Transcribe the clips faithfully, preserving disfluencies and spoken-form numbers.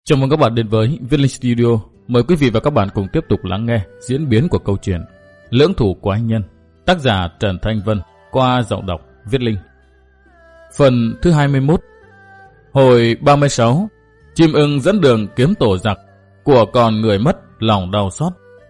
Chào mừng các bạn đến với Viết Linh Studio. Mời quý vị và các bạn cùng tiếp tục lắng nghe diễn biến của câu chuyện Lưỡng thủ quái nhân, tác giả Trần Thanh Vân, qua giọng đọc Viết Linh. Phần thứ hai mươi mốt. Hồi ba mươi sáu. Chim ưng dẫn đường kiếm tổ giặc, của còn người mất lòng đau xót.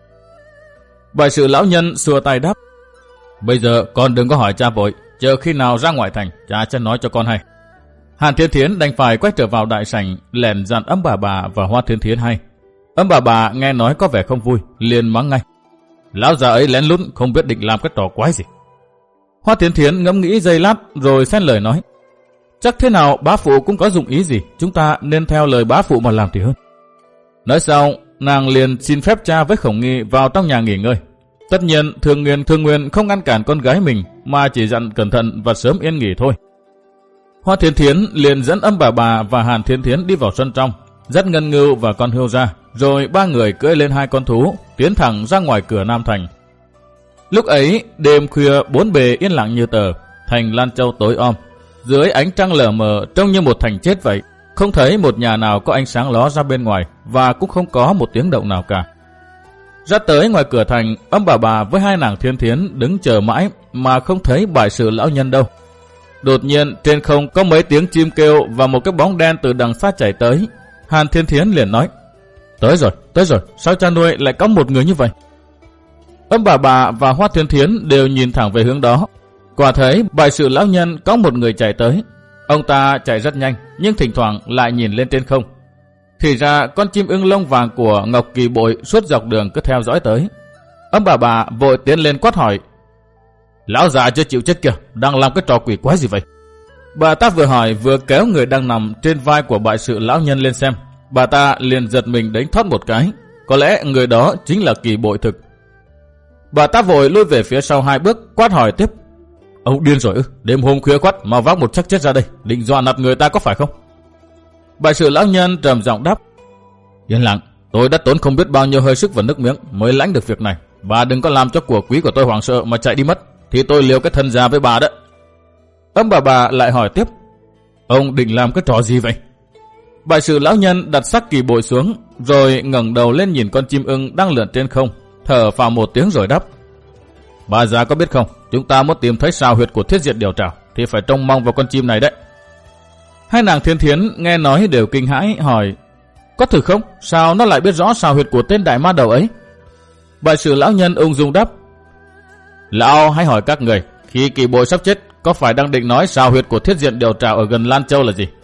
Bài sự lão nhân xua tay đáp: Bây giờ con đừng có hỏi cha vội, chờ khi nào ra ngoại thành cha sẽ nói cho con hay. Hàn Thiên Thiến đành phải quay trở vào đại sảnh, lèn dặn Âm Bà Bà và Hoa Thiên Thiến hay. Âm Bà Bà nghe nói có vẻ không vui, liền mắng ngay: Lão già ấy lén lút không biết định làm cái trò quái gì. Hoa Thiên Thiến ngẫm nghĩ giây lát rồi xen lời nói: Chắc thế nào bá phụ cũng có dụng ý gì, chúng ta nên theo lời bá phụ mà làm thì hơn. Nói xong, nàng liền xin phép cha với Khổng Nghi vào trong nhà nghỉ ngơi. Tất nhiên Thường Nguyên Thường Nguyên không ngăn cản con gái mình, mà chỉ dặn cẩn thận và sớm yên nghỉ thôi. Hoa Thiên Thiến liền dẫn Âm Bà Bà và Hàn Thiên Thiến đi vào sân trong, dắt Ngân Ngưu và con hươu ra, rồi ba người cưỡi lên hai con thú, tiến thẳng ra ngoài cửa Nam Thành. Lúc ấy, đêm khuya bốn bề yên lặng như tờ, thành Lan Châu tối om, dưới ánh trăng lờ mờ trông như một thành chết vậy, không thấy một nhà nào có ánh sáng ló ra bên ngoài, và cũng không có một tiếng động nào cả. Ra tới ngoài cửa thành, Âm Bà Bà với hai nàng Thiên Thiến đứng chờ mãi mà không thấy bài sự lão nhân đâu. Đột nhiên trên không có mấy tiếng chim kêu và một cái bóng đen từ đằng xa chạy tới. Hàn Thiên Thiến liền nói: Tới rồi, tới rồi, sao cha nuôi lại có một người như vậy? Âm Bà Bà và Hoa Thiên Thiến đều nhìn thẳng về hướng đó. Quả thấy bài sự lão nhân có một người chạy tới. Ông ta chạy rất nhanh, nhưng thỉnh thoảng lại nhìn lên trên không. Thì ra con chim ưng lông vàng của Ngọc Kỳ Bội suốt dọc đường cứ theo dõi tới. Âm Bà Bà vội tiến lên quát hỏi: Lão già chưa chịu chết kìa, đang làm cái trò quỷ quái gì vậy? Bà ta vừa hỏi vừa kéo người đang nằm trên vai của bại sự lão nhân lên xem. Bà ta liền giật mình đánh thoát một cái. Có lẽ người đó chính là Kỳ Bội thực. Bà ta vội lui về phía sau hai bước, quát hỏi tiếp: Ông điên rồi ư? Đêm hôm khuya khoắt mà vác một xác chết ra đây, định dọa nạt người ta có phải không? Bại sự lão nhân trầm giọng đáp: Yên lặng, tôi đã tốn không biết bao nhiêu hơi sức và nước miếng mới lãnh được việc này. Bà đừng có làm cho của quý của tôi hoảng sợ mà chạy đi mất, thì tôi liều cái thân già với bà đó. Âm Bà Bà lại hỏi tiếp: Ông định làm cái trò gì vậy? Bại sự lão nhân đặt xác Kỳ Bội xuống, rồi ngẩng đầu lên nhìn con chim ưng đang lượn trên không, thở phào một tiếng rồi đáp: Bà già có biết không, chúng ta muốn tìm thấy sao huyệt của Thiết Diệt Điều Trảo thì phải trông mong vào con chim này đấy. Hai nàng Thiên Thiến nghe nói đều kinh hãi hỏi: Có thử không? Sao nó lại biết rõ sao huyệt của tên đại ma đầu ấy? Bại sự lão nhân ung dung đáp: Lão hãy hỏi các người, khi Kỳ Bội sắp chết, có phải đang định nói sao huyệt của Thiết Diện Điều Trảo ở gần Lan Châu là gì?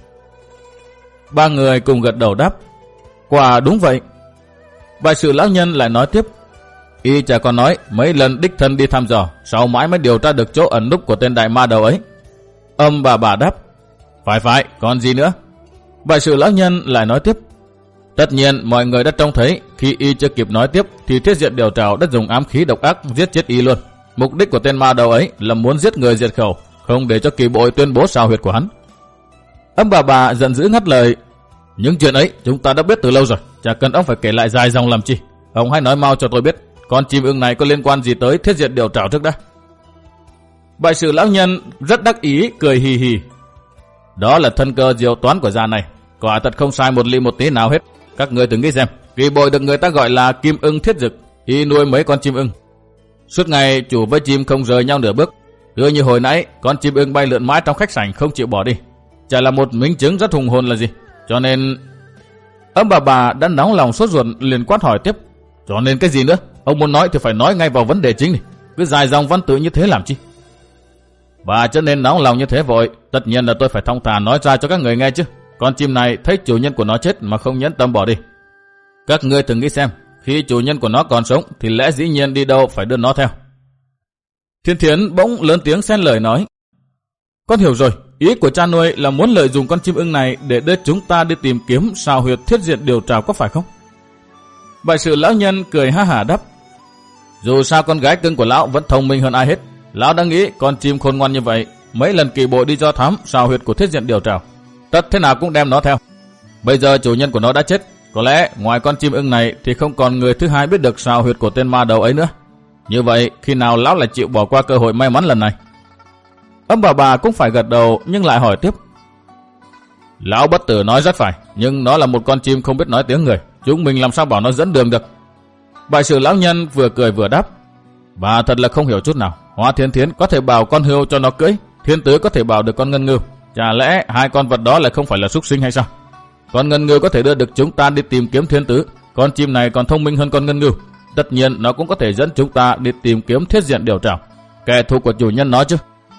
Ba người cùng gật đầu đáp: Quả đúng vậy. Bại sự lão nhân lại nói tiếp: Y chả còn nói mấy lần đích thân đi thăm dò, sau mãi mới điều tra được chỗ ẩn núp của tên đại ma đầu ấy. Âm Bà Bà đáp: Phải phải, còn gì nữa? Bại sự lão nhân lại nói tiếp: Tất nhiên mọi người đã trông thấy, khi Y chưa kịp nói tiếp thì Thiết Diện Điều Trảo đã dùng ám khí độc ác giết chết Y luôn. Mục đích của tên ma đầu ấy là muốn giết người diệt khẩu, không để cho Kỳ Bội tuyên bố sao huyệt của hắn. Âm Bà Bà giận dữ ngắt lời: Những chuyện ấy chúng ta đã biết từ lâu rồi, chả cần ông phải kể lại dài dòng làm chi. Ông hãy nói mau cho tôi biết, con chim ưng này có liên quan gì tới Thiết Diện Điều Trảo trước đã. Bại sự lão nhân rất đắc ý cười hì hì: Đó là thân cơ diệu toán của già này, quả thật không sai một ly một tí nào hết. Các người thử nghĩ xem, Kỳ Bội được người ta gọi là Kim Ưng Thiết Dực, y nuôi mấy con chim ưng. Suốt ngày chủ với chim không rời nhau nửa bước. Cứ như hồi nãy, con chim ưng bay lượn mãi trong khách sảnh không chịu bỏ đi, chả là một minh chứng rất hùng hồn là gì. Cho nên... Âm Bà Bà đã nóng lòng sốt ruột liền quát hỏi tiếp: Cho nên cái gì nữa? Ông muốn nói thì phải nói ngay vào vấn đề chính này, cứ dài dòng văn tự như thế làm chi? Bà cho nên nóng lòng như thế vội, tất nhiên là tôi phải thong thả nói ra cho các người nghe chứ. Con chim này thấy chủ nhân của nó chết mà không nhẫn tâm bỏ đi. Các ngươi thử nghĩ xem, khi chủ nhân của nó còn sống thì lẽ dĩ nhiên đi đâu phải đưa nó theo. Thiên Thiến bỗng lớn tiếng xen lời nói: Con hiểu rồi, ý của cha nuôi là muốn lợi dụng con chim ưng này để đưa chúng ta đi tìm kiếm sao huyệt Thiết Diện Điều Trảo có phải không? Bại sự lão nhân cười ha hả đáp: Dù sao con gái cưng của lão vẫn thông minh hơn ai hết. Lão đã nghĩ con chim khôn ngoan như vậy, mấy lần Kỳ Bội đi do thám sao huyệt của Thiết Diện Điều Trảo, tất thế nào cũng đem nó theo. Bây giờ chủ nhân của nó đã chết, có lẽ ngoài con chim ưng này thì không còn người thứ hai biết được sao huyệt của tên ma đầu ấy nữa. Như vậy khi nào lão lại chịu bỏ qua cơ hội may mắn lần này? Âm Bà Bà cũng phải gật đầu nhưng lại hỏi tiếp: Lão bất tử nói rất phải, nhưng nó là một con chim không biết nói tiếng người, chúng mình làm sao bảo nó dẫn đường được. Bại sự lão nhân vừa cười vừa đáp, bà thật là không hiểu chút nào. Hoa Thiên Thiến có thể bảo con hươu cho nó cưỡi, Thiên Tứ có thể bảo được con ngân ngưu, chả lẽ hai con vật đó lại không phải là súc sinh hay sao? Con ngân ngưu có thể đưa được chúng ta đi tìm kiếm Thiên Tứ, con chim này còn thông minh hơn con ngân ngưu, tất nhiên nó cũng có thể dẫn chúng ta đi tìm kiếm Thiết Diện Điều Trảo, kẻ thù của chủ nhân nó chứ.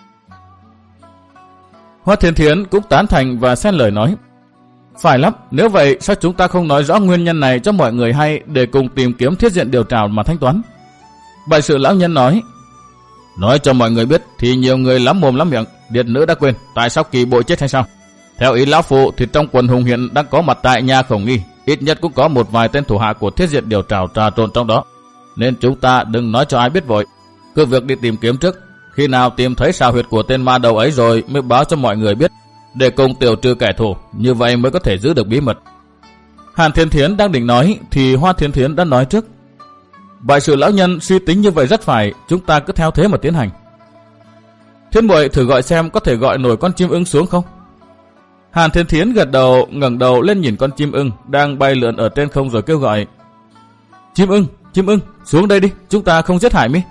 Hoa Thiên Thiến cũng tán thành và xen lời nói, phải lắm, nếu vậy sao chúng ta không nói rõ nguyên nhân này cho mọi người hay để cùng tìm kiếm Thiết Diện Điều Trảo mà thanh toán? Bại sự lão nhân nói, nói cho mọi người biết thì nhiều người lắm mồm lắm miệng, điệt nữ đã quên tại sao kỳ bội chết hay sao? Theo ý lão phụ thì trong quần hùng hiện đang có mặt tại nhà Khổng Nghi, ít nhất cũng có một vài tên thủ hạ của Thiết Diện Điều Trảo trà trộn trong đó, nên chúng ta đừng nói cho ai biết vội, cứ việc đi tìm kiếm trước, khi nào tìm thấy xào huyệt của tên ma đầu ấy rồi mới báo cho mọi người biết, để cùng tiêu trừ kẻ thù, như vậy mới có thể giữ được bí mật. Hàn Thiên Thiến đang định nói thì Hoa Thiên Thiến đã nói trước, bại sự lão nhân suy tính như vậy rất phải, chúng ta cứ theo thế mà tiến hành. Thiên Bội thử gọi xem có thể gọi nổi con chim ưng xuống không? Hàn Thiên Thiến gật đầu, ngẩng đầu lên nhìn con chim ưng đang bay lượn ở trên không rồi kêu gọi, chim ưng, chim ưng, xuống đây đi, chúng ta không giết hại mi.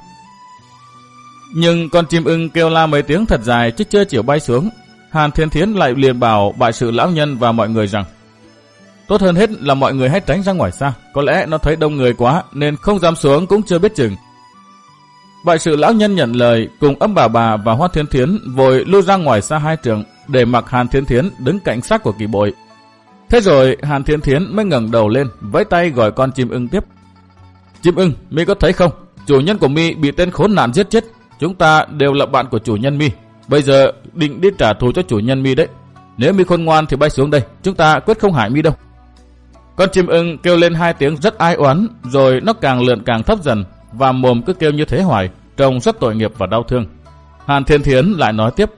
Nhưng con chim ưng kêu la mấy tiếng thật dài chứ chưa chịu bay xuống. Hàn Thiên Thiến lại liền bảo bại sự lão nhân và mọi người rằng, tốt hơn hết là mọi người hãy tránh ra ngoài xa, có lẽ nó thấy đông người quá nên không dám xuống cũng chưa biết chừng. Bại sự lão nhân nhận lời, cùng Âm Bà Bà và Hoa Thiên Thiến vội lui ra ngoài xa hai trượng, để mặc Hàn Thiên Thiến đứng cạnh xác của kỳ bội. Thế rồi Hàn Thiên Thiến mới ngẩng đầu lên, vẫy tay gọi con chim ưng tiếp. Chim ưng, mi có thấy không? Chủ nhân của mi bị tên khốn nạn giết chết. Chúng ta đều là bạn của chủ nhân mi. Bây giờ định đi trả thù cho chủ nhân mi đấy. Nếu mi khôn ngoan thì bay xuống đây, chúng ta quyết không hại mi đâu. Con chim ưng kêu lên hai tiếng rất ai oán, rồi nó càng lượn càng thấp dần, và mồm cứ kêu như thế hoài, trông rất tội nghiệp và đau thương. Hàn Thiên Thiến lại nói tiếp.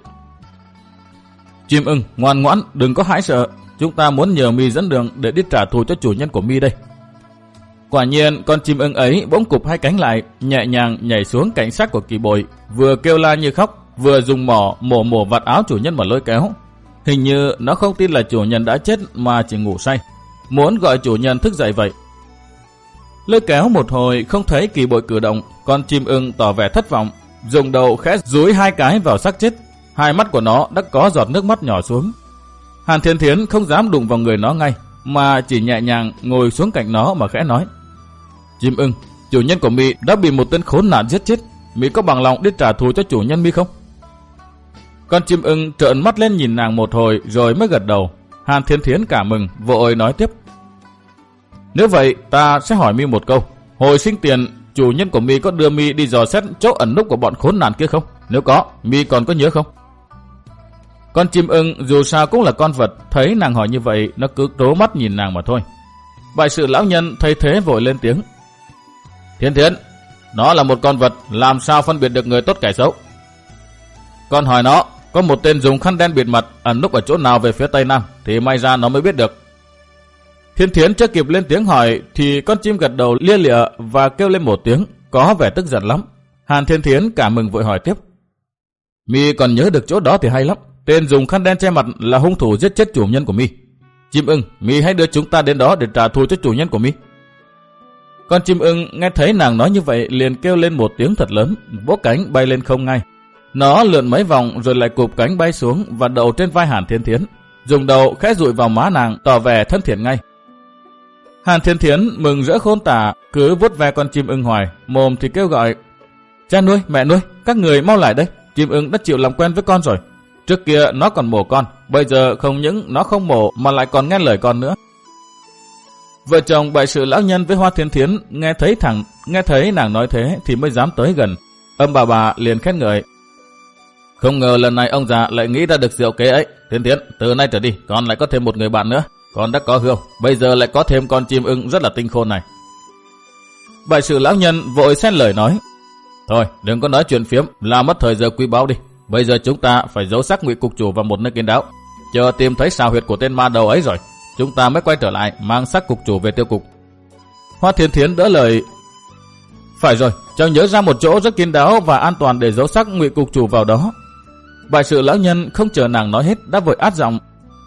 Chim ưng, ngoan ngoãn, đừng có hãi sợ. Chúng ta muốn nhờ mi dẫn đường để đi trả thù cho chủ nhân của mi đây. Quả nhiên, con chim ưng ấy bỗng cụp hai cánh lại, nhẹ nhàng nhảy xuống cạnh xác của kỳ bội, vừa kêu la như khóc, vừa dùng mỏ mổ mổ vạt áo chủ nhân mà lôi kéo. Hình như nó không tin là chủ nhân đã chết mà chỉ ngủ say, muốn gọi chủ nhân thức dậy vậy. Lôi kéo một hồi không thấy kỳ bội cử động, con chim ưng tỏ vẻ thất vọng, dùng đầu khẽ dúi hai cái vào xác chết. Hai mắt của nó đã có giọt nước mắt nhỏ xuống. Hàn Thiên Thiến không dám đụng vào người nó ngay, mà chỉ nhẹ nhàng ngồi xuống cạnh nó mà khẽ nói. Chim ưng, chủ nhân của mi đã bị một tên khốn nạn giết chết, mi có bằng lòng đi trả thù cho chủ nhân mi không? Con chim ưng trợn mắt lên nhìn nàng một hồi rồi mới gật đầu. Hàn Thiên Thiến cả mừng, vội nói tiếp. Nếu vậy ta sẽ hỏi mi một câu. Hồi sinh tiền, chủ nhân của mi có đưa mi đi dò xét chỗ ẩn núp của bọn khốn nạn kia không? Nếu có, mi còn có nhớ không? Con chim ưng dù sao cũng là con vật, thấy nàng hỏi như vậy, nó cứ trố mắt nhìn nàng mà thôi. Bại sự lão nhân thấy thế vội lên tiếng. Thiên Thiến, nó là một con vật, làm sao phân biệt được người tốt kẻ xấu? Con hỏi nó, có một tên dùng khăn đen bịt mặt ẩn núp ở chỗ nào về phía tây nam, thì may ra nó mới biết được. Thiên Thiến chưa kịp lên tiếng hỏi thì con chim gật đầu lia lịa và kêu lên một tiếng, có vẻ tức giận lắm. Hàn Thiên Thiến cả mừng vội hỏi tiếp. Mi còn nhớ được chỗ đó thì hay lắm. Tên dùng khăn đen che mặt là hung thủ giết chết chủ nhân của mi. Chim ưng, mi hãy đưa chúng ta đến đó để trả thù cho chủ nhân của mi. Con chim ưng nghe thấy nàng nói như vậy liền kêu lên một tiếng thật lớn, vỗ cánh bay lên không ngay. Nó lượn mấy vòng rồi lại cụp cánh bay xuống và đậu trên vai Hàn Thiên Thiến, dùng đầu khẽ dụi vào má nàng, tỏ vẻ thân thiện ngay. Hàn Thiên Thiến mừng rỡ khôn tả, cứ vuốt ve con chim ưng hoài, mồm thì kêu gọi. Cha nuôi, mẹ nuôi, các người mau lại đây, chim ưng đã chịu làm quen với con rồi. Trước kia nó còn mổ con, bây giờ không những nó không mổ mà lại còn nghe lời con nữa. Vợ chồng bại sự lão nhân với Hoa Thiên Thiến nghe thấy thẳng, nghe thấy nàng nói thế thì mới dám tới gần. Âm Bà Bà liền khen ngợi. Không ngờ lần này ông già lại nghĩ ra được diệu kế ấy. Thiên Thiến, từ nay trở đi con lại có thêm một người bạn nữa. Con đã có hươu, bây giờ lại có thêm con chim ưng rất là tinh khôn này. Bại sự lão nhân vội xen lời nói. Thôi đừng có nói chuyện phiếm, làm mất thời giờ quý báu đi. Bây giờ chúng ta phải giấu xác Ngụy cục chủ vào một nơi kín đáo, chờ tìm thấy xào huyệt của tên ma đầu ấy rồi, chúng ta mới quay trở lại mang xác cục chủ về tiêu cục. Hoa Thiên Thiến đỡ lời. Phải rồi, cháu nhớ ra một chỗ rất kín đáo và an toàn để giấu xác Ngụy cục chủ vào đó. Bại sự lão nhân không chờ nàng nói hết đã vội át giọng.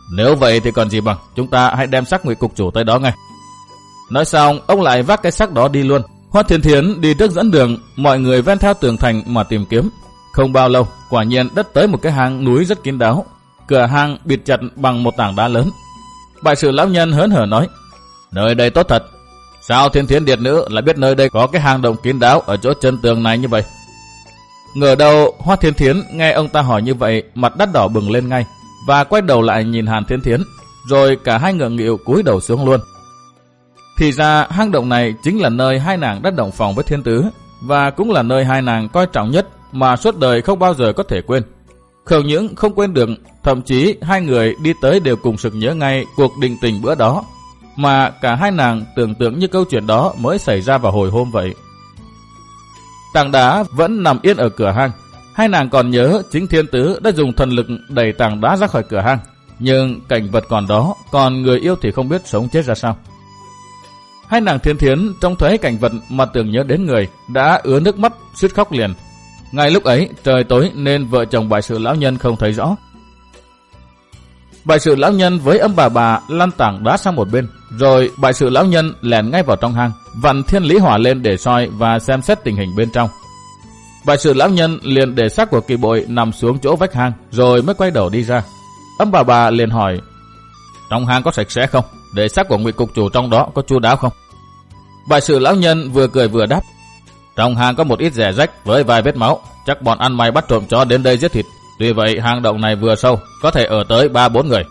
Nếu vậy thì còn gì bằng, chúng ta hãy đem xác Ngụy cục chủ tới đó ngay. Nói xong, ông lại vác cái xác đó đi luôn. Hoa Thiên Thiến đi trước dẫn đường, mọi người ven theo tường thành mà tìm kiếm. Không bao lâu, quả nhiên đất tới một cái hang núi rất kín đáo. Cửa hang bịt chặt bằng một tảng đá lớn. Bại sự lão nhân hớn hở nói, nơi đây tốt thật. Sao Thiên Thiến Điệt Nữ lại biết nơi đây có cái hang động kín đáo ở chỗ chân tường này như vậy? Ngờ đâu Hoa Thiên Thiến nghe ông ta hỏi như vậy, mặt đắt đỏ bừng lên ngay và quay đầu lại nhìn Hàn Thiên Thiến, rồi cả hai ngượng nghịu cúi đầu xuống luôn. Thì ra hang động này chính là nơi hai nàng đã động phòng với Thiên Tứ, và cũng là nơi hai nàng coi trọng nhất mà suốt đời không bao giờ có thể quên. Không những không quên được, thậm chí hai người đi tới đều cùng sực nhớ ngay cuộc định tình bữa đó, mà cả hai nàng tưởng tượng như câu chuyện đó mới xảy ra vào hồi hôm vậy. Tảng đá vẫn nằm yên ở cửa hang. Hai nàng còn nhớ chính Thiên Tứ đã dùng thần lực đẩy tảng đá ra khỏi cửa hang, nhưng cảnh vật còn đó, còn người yêu thì không biết sống chết ra sao. Hai nàng Thiên Thiến trông thấy cảnh vật mà tưởng nhớ đến người, đã ứa nước mắt suýt khóc liền. Ngay lúc ấy trời tối nên vợ chồng Bại sự lão nhân không thấy rõ. Bại sự lão nhân với âm bà bà lăn tảng đá sang một bên, rồi Bại sự lão nhân lẻn ngay vào trong hang, vặn thiên lý hỏa lên để soi và xem xét tình hình bên trong. Bại sự lão nhân liền để xác của Kỳ Bội nằm xuống chỗ vách hang, rồi mới quay đầu đi ra. Âm bà bà liền hỏi, trong hang có sạch sẽ không? Để xác của Ngụy cục chủ trong đó có chu đáo không? Bại sự lão nhân vừa cười vừa đáp, trong hang có một ít rẻ rách với vài vết máu, chắc bọn ăn mày bắt trộm chó đến đây giết thịt. Tuy vậy hang động này vừa sâu, có thể ở tới ba bốn người.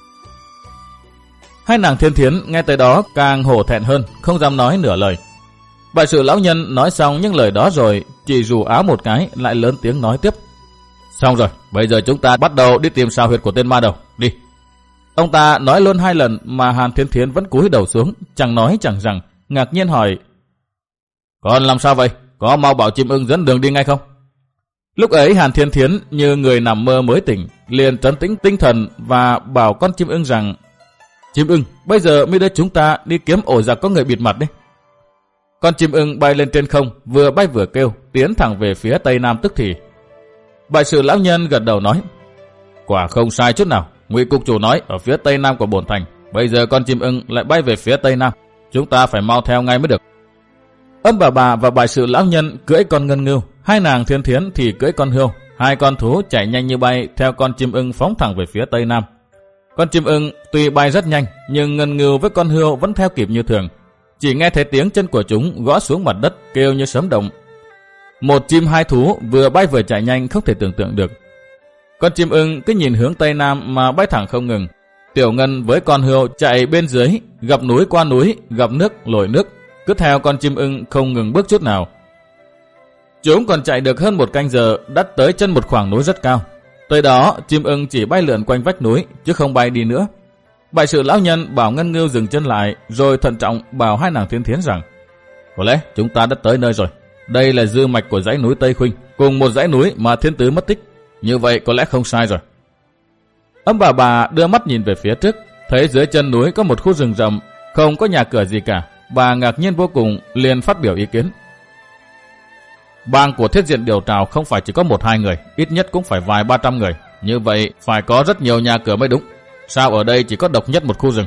Hai nàng Thiên Thiến nghe tới đó càng hổ thẹn hơn, không dám nói nửa lời. Bại sự lão nhân nói xong những lời đó rồi, chỉ rủ áo một cái, lại lớn tiếng nói tiếp, xong rồi, bây giờ chúng ta bắt đầu đi tìm sao huyệt của tên ma đầu, đi. Ông ta nói luôn hai lần mà Hàn Thiên Thiến vẫn cúi đầu xuống, chẳng nói chẳng rằng, ngạc nhiên hỏi, còn làm sao vậy? Có mau bảo Chim Ưng dẫn đường đi ngay không? Lúc ấy Hàn Thiên Thiến như người nằm mơ mới tỉnh, liền trấn tĩnh tinh thần và bảo con Chim Ưng rằng, Chim Ưng, bây giờ mới đưa chúng ta đi kiếm ổ giặc có người bịt mặt đi. Con Chim Ưng bay lên trên không, vừa bay vừa kêu, tiến thẳng về phía tây nam tức thì. Bại sự lão nhân gật đầu nói, quả không sai chút nào. Ngụy cục chủ nói ở phía tây nam của bổn thành, bây giờ con Chim Ưng lại bay về phía tây nam, chúng ta phải mau theo ngay mới được. Âm bà bà và bại sự lão nhân cưỡi con ngân ngưu, hai nàng Thiên Thiến thì cưỡi con hươu, hai con thú chạy nhanh như bay theo con Chim Ưng phóng thẳng về phía tây nam. Con Chim Ưng tuy bay rất nhanh, nhưng ngân ngưu với con hươu vẫn theo kịp như thường. Chỉ nghe thấy tiếng chân của chúng gõ xuống mặt đất kêu như sấm động. Một chim hai thú vừa bay vừa chạy nhanh không thể tưởng tượng được. Con Chim Ưng cứ nhìn hướng tây nam mà bay thẳng không ngừng. Tiểu Ngân với con hươu chạy bên dưới, gặp núi qua núi, gặp nước lội nước, cứ theo con Chim Ưng không ngừng bước chút nào. Chúng còn chạy được hơn một canh giờ, đã tới chân một khoảng núi rất cao. Tới đó Chim Ưng chỉ bay lượn quanh vách núi chứ không bay đi nữa. Bại sự lão nhân bảo ngân ngưu dừng chân lại, rồi thận trọng bảo hai nàng Thiên Thiến rằng, có lẽ chúng ta đã tới nơi rồi. Đây là dư mạch của dãy núi Tây Khuynh, cùng một dãy núi mà Thiên Tứ mất tích. Như vậy có lẽ không sai rồi. Âm bà bà đưa mắt nhìn về phía trước, thấy dưới chân núi có một khu rừng rậm, không có nhà cửa gì cả. Bà ngạc nhiên vô cùng, liền phát biểu ý kiến. Bang của Thiết Diện Điều Trào không phải chỉ có một hai người, ít nhất cũng phải vài ba trăm người. Như vậy phải có rất nhiều nhà cửa mới đúng. Sao ở đây chỉ có độc nhất một khu rừng?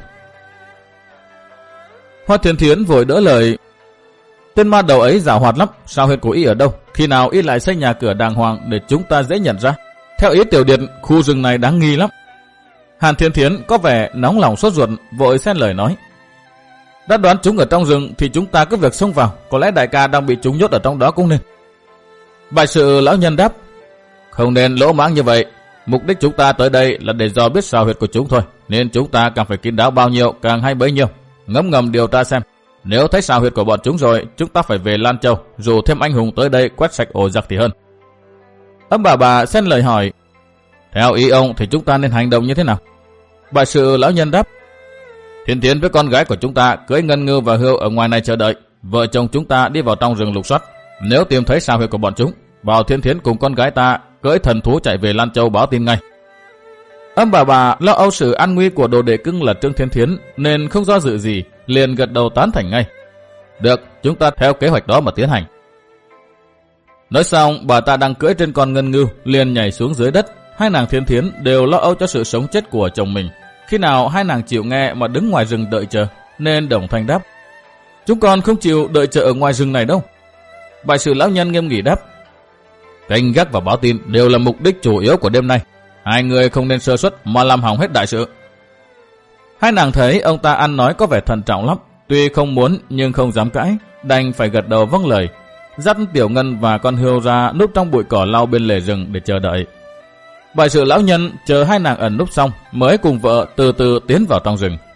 Hoa Thiên Thiến vội đỡ lời, tên ma đầu ấy giàu hoạt lắm, sao huyệt của y ở đâu? Khi nào y lại xây nhà cửa đàng hoàng để chúng ta dễ nhận ra? Theo ý tiểu điệt, khu rừng này đáng nghi lắm. Hàn Thiên Thiến có vẻ nóng lòng sốt ruột, vội xen lời nói, đã đoán chúng ở trong rừng thì chúng ta cứ việc xông vào, có lẽ đại ca đang bị chúng nhốt ở trong đó cũng nên. Bại sự lão nhân đáp, không nên lỗ mãng như vậy. Mục đích chúng ta tới đây là để dò biết sao huyệt của chúng thôi, nên chúng ta càng phải kín đáo bao nhiêu càng hay bấy nhiêu. Ngấm ngầm điều tra xem, nếu thấy sao huyệt của bọn chúng rồi, chúng ta phải về Lan Châu, rủ thêm anh hùng tới đây quét sạch ổ giặc thì hơn. Âm bà bà xen lời hỏi, theo ý ông thì chúng ta nên hành động như thế nào? Bại sự lão nhân đáp, Thiên Thiến với con gái của chúng ta cưỡi ngân ngưu và hươu ở ngoài này chờ đợi, vợ chồng chúng ta đi vào trong rừng lục soát. Nếu tìm thấy sao huyệt của bọn chúng, bảo Thiên Thiến cùng con gái ta cưỡi thần thú chạy về Lan Châu báo tin ngay. Âm bà bà lo âu sự an nguy của đồ đệ cưng là Trương Thiên Thiến, nên không do dự gì, liền gật đầu tán thành ngay. Được, chúng ta theo kế hoạch đó mà tiến hành. Nói xong, bà ta đang cưỡi trên con ngân ngưu, liền nhảy xuống dưới đất. Hai nàng Thiên Thiến đều lo âu cho sự sống chết của chồng mình. Khi nào hai nàng chịu nghe mà đứng ngoài rừng đợi chờ, nên đồng thanh đáp: Chúng con không chịu đợi chờ ở ngoài rừng này đâu. Bại sự lão nhân nghiêm nghị đáp: Canh gác và báo tin đều là mục đích chủ yếu của đêm nay. Hai người không nên sơ suất mà làm hỏng hết đại sự. Hai nàng thấy ông ta ăn nói có vẻ thận trọng lắm, tuy không muốn nhưng không dám cãi, đành phải gật đầu vâng lời, dắt Tiểu Ngân và con Hươu ra núp trong bụi cỏ lau bên lề rừng để chờ đợi. Bại sự lão nhân chờ hai nàng ẩn núp xong mới cùng vợ từ từ tiến vào trong rừng.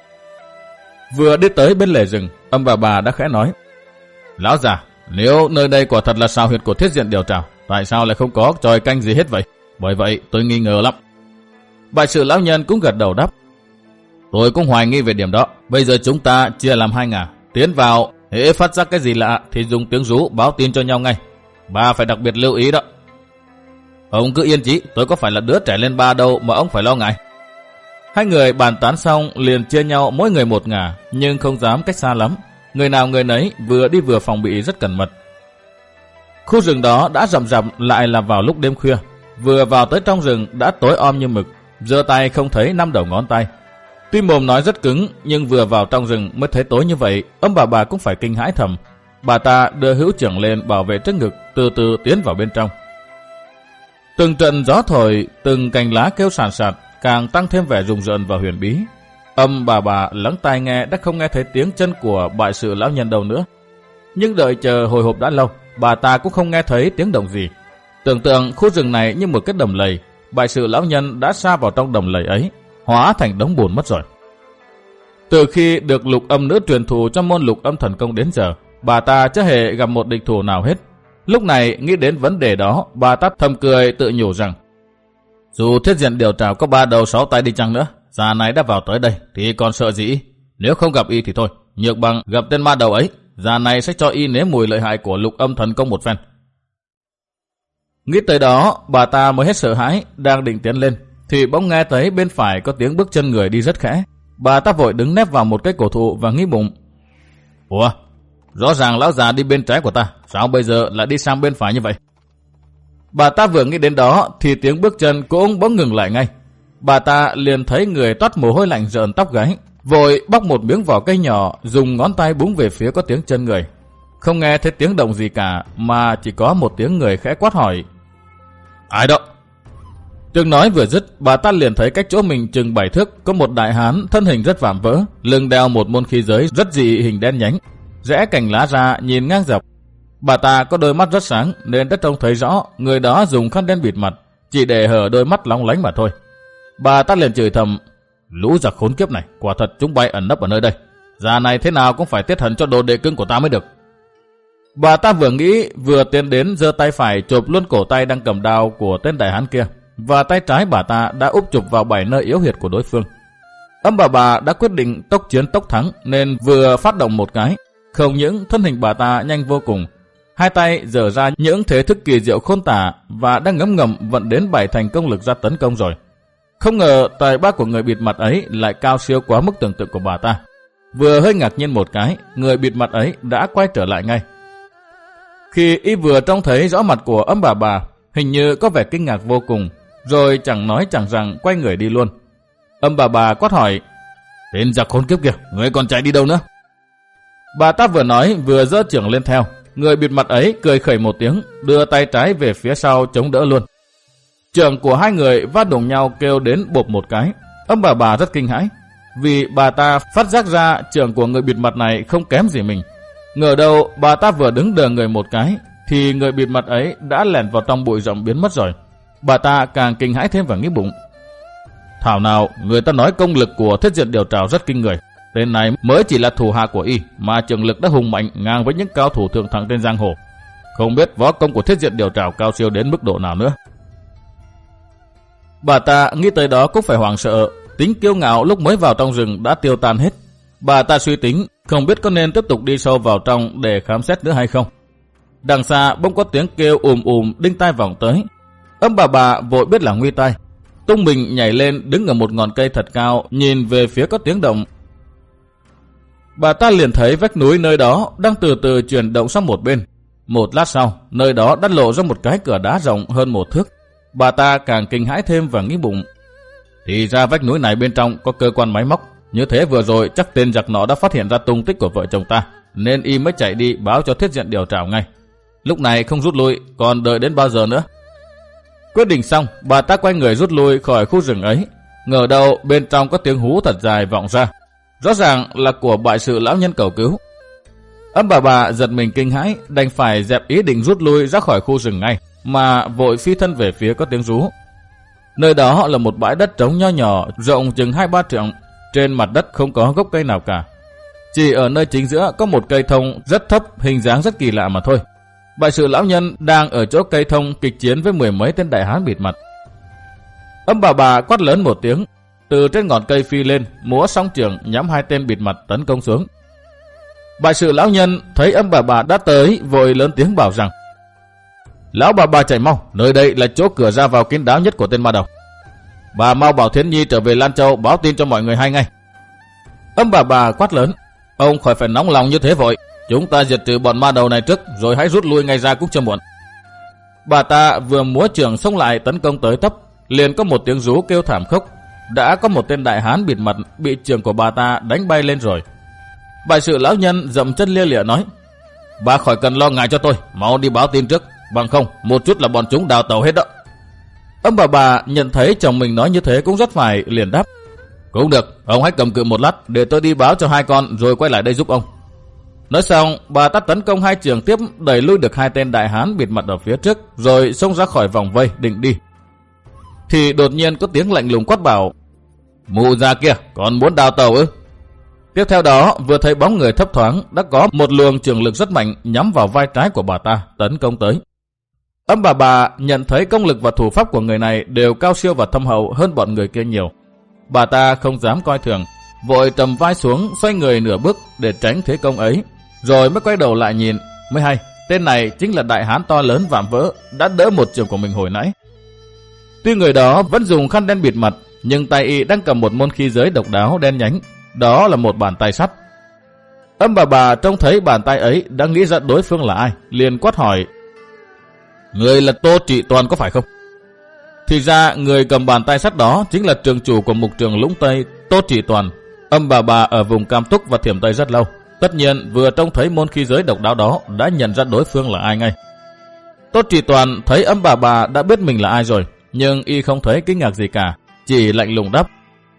Vừa đi tới bên lề rừng, ông bà bà đã khẽ nói: Lão già, nếu nơi đây quả thật là sao huyệt của Thiết Diện Điều Trảo, tại sao lại không có tròi canh gì hết vậy? Bởi vậy tôi nghi ngờ lắm. Bại sự lão nhân cũng gật đầu đáp: Tôi cũng hoài nghi về điểm đó. Bây giờ chúng ta chia làm hai ngả, tiến vào, hễ phát giác cái gì lạ thì dùng tiếng rú báo tin cho nhau ngay. Bà phải đặc biệt lưu ý đó. Ông cứ yên chí, tôi có phải là đứa trẻ lên ba đâu mà ông phải lo ngại. Hai người bàn tán xong liền chia nhau mỗi người một ngả, nhưng không dám cách xa lắm. Người nào người nấy vừa đi vừa phòng bị rất cẩn mật. Khu rừng đó đã rậm rạp lại là vào lúc đêm khuya. Vừa vào tới trong rừng đã tối om như mực, giơ tay không thấy năm đầu ngón tay. Tuy mồm nói rất cứng, nhưng vừa vào trong rừng mới thấy tối như vậy, ông bà bà cũng phải kinh hãi thầm. Bà ta đưa hữu trưởng lên bảo vệ trước ngực, từ từ tiến vào bên trong. Từng trận gió thổi, từng cành lá kêu sàn sạt, càng tăng thêm vẻ rùng rợn và huyền bí. Ông bà bà lắng tai nghe đã không nghe thấy tiếng chân của bại sự lão nhân đâu nữa. Nhưng đợi chờ hồi hộp đã lâu, bà ta cũng không nghe thấy tiếng động gì. Tưởng tượng khu rừng này như một cái đầm lầy, bại sự lão nhân đã sa vào trong đầm lầy ấy, hóa thành đống bùn mất rồi. Từ khi được lục âm nữ truyền thụ cho môn lục âm thần công đến giờ, bà ta chưa hề gặp một địch thủ nào hết. Lúc này nghĩ đến vấn đề đó, bà ta thầm cười tự nhủ rằng: Dù Thiết Diện Điều Trảo có ba đầu sáu tay đi chăng nữa, già này đã vào tới đây thì còn sợ gì? Nếu không gặp y thì thôi, nhược bằng gặp tên ma đầu ấy, già này sẽ cho y nếm mùi lợi hại của lục âm thần công một phen. Nghĩ tới đó, bà ta mới hết sợ hãi, đang định tiến lên thì bỗng nghe thấy bên phải có tiếng bước chân người đi rất khẽ. Bà ta vội đứng nép vào một cái cổ thụ và nghĩ bụng: Ủa, rõ ràng lão già đi bên trái của ta, sao bây giờ lại đi sang bên phải như vậy? Bà ta vừa nghĩ đến đó thì tiếng bước chân cũng bỗng ngừng lại ngay. Bà ta liền thấy người toát mồ hôi lạnh rợn tóc gáy, vội bóc một miếng vỏ cây nhỏ, dùng ngón tay búng về phía có tiếng chân người. Không nghe thấy tiếng động gì cả, mà chỉ có một tiếng người khẽ quát hỏi: Ai đó? Tiếng nói vừa dứt, bà ta liền thấy cách chỗ mình chừng bảy thước có một đại hán thân hình rất vạm vỡ, lưng đeo một môn khí giới rất dị hình đen nhánh, rẽ cành lá ra nhìn ngang dọc. Bà ta có đôi mắt rất sáng nên đã trông thấy rõ người đó dùng khăn đen bịt mặt, chỉ để hở đôi mắt lóng lánh mà thôi. Bà ta liền chửi thầm: Lũ giặc khốn kiếp này, quả thật chúng bay ẩn nấp ở nơi đây. Già này thế nào cũng phải tiết hận cho đồ đệ cưng của ta mới được. Bà ta vừa nghĩ vừa tiến đến giơ tay phải chộp luôn cổ tay đang cầm đao của tên đại hán kia, và tay trái bà ta đã úp chụp vào bảy nơi yếu huyệt của đối phương. Ông bà bà đã quyết định tốc chiến tốc thắng nên vừa phát động một cái, không những thân hình bà ta nhanh vô cùng, hai tay giở ra những thế thức kỳ diệu khôn tả và đang ngấm ngầm vận đến bảy thành công lực ra tấn công rồi. Không ngờ tài ba của người bịt mặt ấy lại cao siêu quá mức tưởng tượng của bà ta. Vừa hơi ngạc nhiên một cái, người bịt mặt ấy đã quay trở lại ngay. Khi y vừa trông thấy rõ mặt của ông bà bà, hình như có vẻ kinh ngạc vô cùng, rồi chẳng nói chẳng rằng quay người đi luôn. Ông bà bà quát hỏi: Tên giặc khốn kiếp kìa, người còn chạy đi đâu nữa? Bà ta vừa nói vừa giơ chưởng lên theo. Người bịt mặt ấy cười khẩy một tiếng, đưa tay trái về phía sau chống đỡ luôn. Chưởng của hai người va đụng nhau kêu đến bộp một cái. Ông bà bà rất kinh hãi, vì bà ta phát giác ra chưởng của người bịt mặt này không kém gì mình. Ngờ đâu bà ta vừa đứng đờ người một cái thì người bịt mặt ấy đã lẻn vào trong bụi rậm biến mất rồi. Bà ta càng kinh hãi thêm và nghĩ bụng: Thảo nào người ta nói công lực của Thiết Diện Điều Trảo rất kinh người. Tên này mới chỉ là thủ hạ của y mà trường lực đã hùng mạnh ngang với những cao thủ thượng thặng trên giang hồ. Không biết võ công của Thiết Diện Điều Trảo cao siêu đến mức độ nào nữa. Bà ta nghĩ tới đó cũng phải hoảng sợ. Tính kiêu ngạo lúc mới vào trong rừng đã tiêu tan hết. Bà ta suy tính không biết có nên tiếp tục đi sâu vào trong để khám xét nữa hay không. Đằng xa bỗng có tiếng kêu ùm ùm đinh tai vọng tới. Ông bà bà vội biết là nguy tai, tung mình nhảy lên đứng ở một ngọn cây thật cao, nhìn về phía có tiếng động. Bà ta liền thấy vách núi nơi đó đang từ từ chuyển động sang một bên. Một lát sau, nơi đó đã lộ ra một cái cửa đá rộng hơn một thước. Bà ta càng kinh hãi thêm và nghĩ bụng: Thì ra vách núi này bên trong có cơ quan máy móc. Như thế vừa rồi chắc tên giặc nọ đã phát hiện ra tung tích của vợ chồng ta, nên y mới chạy đi báo cho thiết diện điều trảo ngay. Lúc này không rút lui, còn đợi đến bao giờ nữa? Quyết định xong, bà ta quay người rút lui khỏi khu rừng ấy. Ngờ đâu bên trong có tiếng hú thật dài vọng ra, rõ ràng là của bại sự lão nhân cầu cứu. Âm bà bà giật mình kinh hãi, đành phải dẹp ý định rút lui ra khỏi khu rừng ngay, mà vội phi thân về phía có tiếng rú. Nơi đó là một bãi đất trống nho nhỏ, rộng chừng hai ba trượng. Trên mặt đất không có gốc cây nào cả. Chỉ ở nơi chính giữa có một cây thông rất thấp, hình dáng rất kỳ lạ mà thôi. Bại sự lão nhân đang ở chỗ cây thông kịch chiến với mười mấy tên đại hán bịt mặt. Âm bà bà quát lớn một tiếng, từ trên ngọn cây phi lên, múa song trường nhắm hai tên bịt mặt tấn công xuống. Bại sự lão nhân thấy âm bà bà đã tới, vội lớn tiếng bảo rằng: Lão bà bà chạy mau, nơi đây là chỗ cửa ra vào kín đáo nhất của tên ma đầu. Bà mau bảo Thiến Nhi trở về Lan Châu báo tin cho mọi người hay ngay. Âm bà bà quát lớn: Ông khỏi phải nóng lòng như thế vội, chúng ta diệt trừ bọn ma đầu này trước, rồi hãy rút lui ngay ra cũng chưa muộn. Bà ta vừa múa trường xông lại tấn công tới tấp, liền có một tiếng rú kêu thảm khốc. Đã có một tên đại hán bịt mặt bị trường của bà ta đánh bay lên rồi. Bại sự lão nhân dậm chân lia lịa nói: Bà khỏi cần lo ngại cho tôi, mau đi báo tin trước, bằng không một chút là bọn chúng đào tẩu hết đó. Âm bà bà nhận thấy chồng mình nói như thế cũng rất phải, liền đáp: Cũng được, ông hãy cầm cự một lát, để tôi đi báo cho hai con rồi quay lại đây giúp ông. Nói xong, bà ta tấn công hai trường tiếp, đẩy lui được hai tên đại hán bịt mặt ở phía trước, rồi xông ra khỏi vòng vây định đi. Thì đột nhiên có tiếng lạnh lùng quát bảo: Mụ già kia, còn muốn đào tẩu ư? Tiếp theo đó, vừa thấy bóng người thấp thoáng, đã có một luồng trường lực rất mạnh nhắm vào vai trái của bà ta tấn công tới. Âm bà bà nhận thấy công lực và thủ pháp của người này đều cao siêu và thâm hậu hơn bọn người kia nhiều. Bà ta không dám coi thường, vội trầm vai xuống, xoay người nửa bước để tránh thế công ấy, rồi mới quay đầu lại nhìn, mới hay tên này chính là đại hán to lớn vạm vỡ đã đỡ một trường của mình hồi nãy. Tuy người đó vẫn dùng khăn đen bịt mặt, nhưng tay y đang cầm một môn khí giới độc đáo đen nhánh, đó là một bàn tay sắt. Âm bà bà trông thấy bàn tay ấy đã nghĩ ra đối phương là ai, liền quát hỏi: Người là Tô Trị Toàn có phải không? Thì ra người cầm bàn tay sắt đó chính là trường chủ của mục trường Lũng Tây, Tô Trị Toàn. Âm bà bà ở vùng Cam Túc và Thiểm Tây rất lâu, tất nhiên vừa trông thấy môn khí giới độc đáo đó đã nhận ra đối phương là ai ngay. Tô Trị Toàn thấy âm bà bà đã biết mình là ai rồi, nhưng y không thấy kinh ngạc gì cả, chỉ lạnh lùng đáp: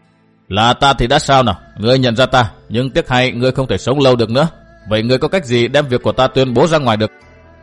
Là ta thì đã sao nào, ngươi nhận ra ta, nhưng tiếc hay ngươi không thể sống lâu được nữa. Vậy ngươi có cách gì đem việc của ta tuyên bố ra ngoài được?